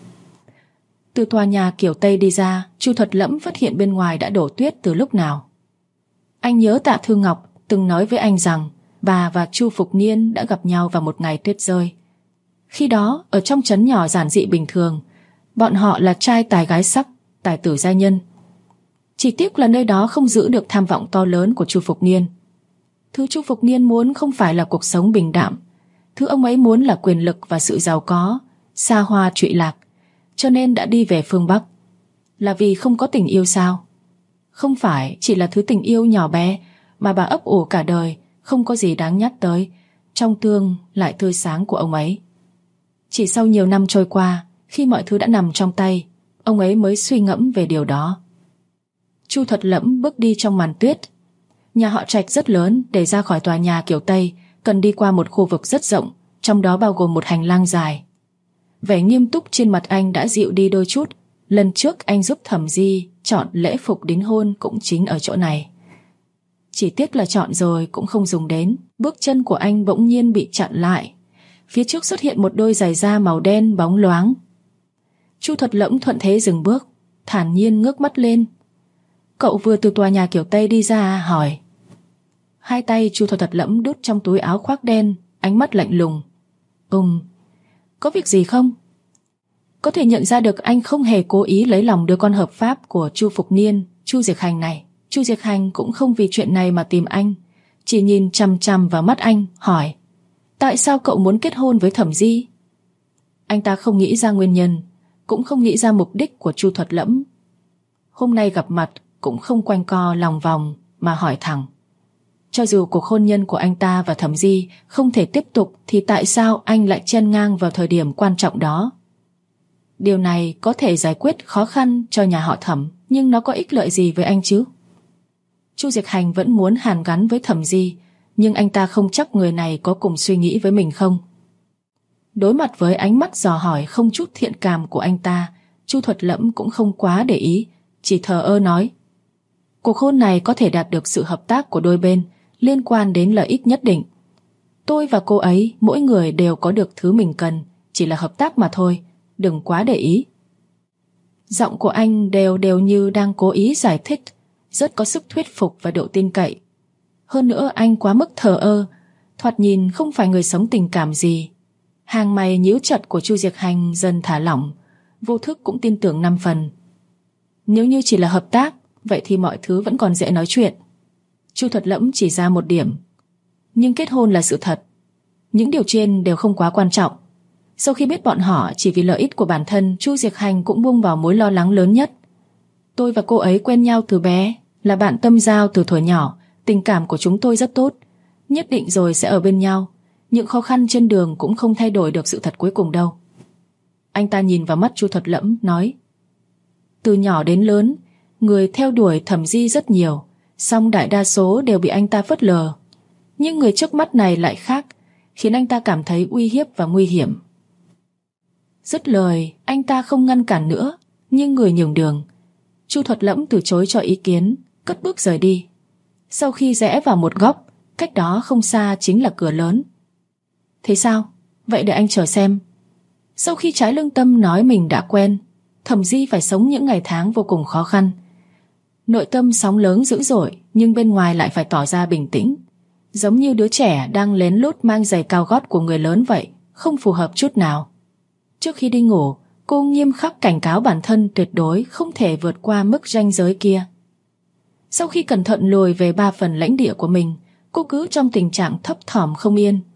Từ tòa nhà kiểu Tây đi ra, Chu Thuật Lẫm phát hiện bên ngoài đã đổ tuyết từ lúc nào. Anh nhớ Tạ Thư Ngọc từng nói với anh rằng bà và Chu Phục Niên đã gặp nhau vào một ngày tuyết rơi. Khi đó, ở trong trấn nhỏ giản dị bình thường, bọn họ là trai tài gái sắc, tài tử giai nhân. Chỉ tiếc là nơi đó không giữ được tham vọng to lớn của Chu Phục Niên. Thứ Chu Phục Niên muốn không phải là cuộc sống bình đạm, thứ ông ấy muốn là quyền lực và sự giàu có, xa hoa trụy lạc, cho nên đã đi về phương Bắc. Là vì không có tình yêu sao? Không phải chỉ là thứ tình yêu nhỏ bé mà bà ấp ủ cả đời, không có gì đáng nhắc tới, trong tương lại tươi sáng của ông ấy. Chỉ sau nhiều năm trôi qua, khi mọi thứ đã nằm trong tay, ông ấy mới suy ngẫm về điều đó. Chu Thuật Lẫm bước đi trong màn tuyết. Nhà họ Trạch rất lớn, để ra khỏi tòa nhà kiểu Tây cần đi qua một khu vực rất rộng, trong đó bao gồm một hành lang dài. Vẻ nghiêm túc trên mặt anh đã dịu đi đôi chút. Lần trước anh giúp Thẩm Di chọn lễ phục đính hôn cũng chính ở chỗ này. Chỉ tiếc là chọn rồi cũng không dùng đến. Bước chân của anh bỗng nhiên bị chặn lại. Phía trước xuất hiện một đôi giày da màu đen bóng loáng. Chu Thuật Lẫm thuận thế dừng bước, thản nhiên ngước mắt lên. Cậu vừa từ tòa nhà kiểu Tây đi ra hỏi. Hai tay Chu Thuật Lẫm đút trong túi áo khoác đen, ánh mắt lạnh lùng. Có việc gì không? Có thể nhận ra được anh không hề cố ý lấy lòng đứa con hợp pháp của Chu Phục Niên, Chu Diệc Hành này. Chu Diệc Hành cũng không vì chuyện này mà tìm anh, chỉ nhìn chằm chằm vào mắt anh, hỏi. Tại sao cậu muốn kết hôn với Thẩm Di? Anh ta không nghĩ ra nguyên nhân, cũng không nghĩ ra mục đích của Chu Thuật Lẫm. Hôm nay gặp mặt cũng không quanh co lòng vòng mà hỏi thẳng. Cho dù cuộc hôn nhân của anh ta và Thẩm Di không thể tiếp tục thì tại sao anh lại chen ngang vào thời điểm quan trọng đó? Điều này có thể giải quyết khó khăn cho nhà họ Thẩm, nhưng nó có ích lợi gì với anh chứ? Chu Diệc Hành vẫn muốn hàn gắn với Thẩm Di, nhưng anh ta không chắc người này có cùng suy nghĩ với mình không. Đối mặt với ánh mắt dò hỏi không chút thiện cảm của anh ta, Chu Thuật Lẫm cũng không quá để ý, chỉ thờ ơ nói: cuộc hôn này có thể đạt được sự hợp tác của đôi bên, liên quan đến lợi ích nhất định. Tôi và cô ấy, mỗi người đều có được thứ mình cần, chỉ là hợp tác mà thôi, đừng quá để ý. Giọng của anh đều đều như đang cố ý giải thích, rất có sức thuyết phục và độ tin cậy. Hơn nữa anh quá mức thờ ơ, thoạt nhìn không phải người sống tình cảm gì. Hàng mày nhíu chặt của Chu Diệc Hành dần thả lỏng, vô thức cũng tin tưởng 5 phần. Nếu như chỉ là hợp tác, vậy thì mọi thứ vẫn còn dễ nói chuyện. Chu Thuật Lẫm chỉ ra một điểm: nhưng kết hôn là sự thật. Những điều trên đều không quá quan trọng. Sau khi biết bọn họ chỉ vì lợi ích của bản thân, Chu Diệc Hành cũng buông vào mối lo lắng lớn nhất. Tôi và cô ấy quen nhau từ bé, là bạn tâm giao từ thuở nhỏ, tình cảm của chúng tôi rất tốt, nhất định rồi sẽ ở bên nhau. Những khó khăn trên đường cũng không thay đổi được sự thật cuối cùng đâu. Anh ta nhìn vào mắt Chu Thuật Lẫm, nói: từ nhỏ đến lớn, người theo đuổi Thẩm Di rất nhiều, song đại đa số đều bị anh ta phớt lờ. Nhưng người trước mắt này lại khác, khiến anh ta cảm thấy uy hiếp và nguy hiểm. Dứt lời, anh ta không ngăn cản nữa, nhưng người nhường đường. Chu Thuật Lẫm từ chối cho ý kiến, cất bước rời đi. Sau khi rẽ vào một góc, cách đó không xa chính là cửa lớn. Thế sao? Vậy để anh chờ xem. Sau khi trái lương tâm nói mình đã quen, Thẩm Di phải sống những ngày tháng vô cùng khó khăn. Nội tâm sóng lớn dữ dội, nhưng bên ngoài lại phải tỏ ra bình tĩnh, giống như đứa trẻ đang lén lút mang giày cao gót của người lớn vậy, không phù hợp chút nào. Trước khi đi ngủ, cô nghiêm khắc cảnh cáo bản thân tuyệt đối không thể vượt qua mức ranh giới kia. Sau khi cẩn thận lùi về 3 phần lãnh địa của mình, cô cứ trong tình trạng thấp thỏm không yên.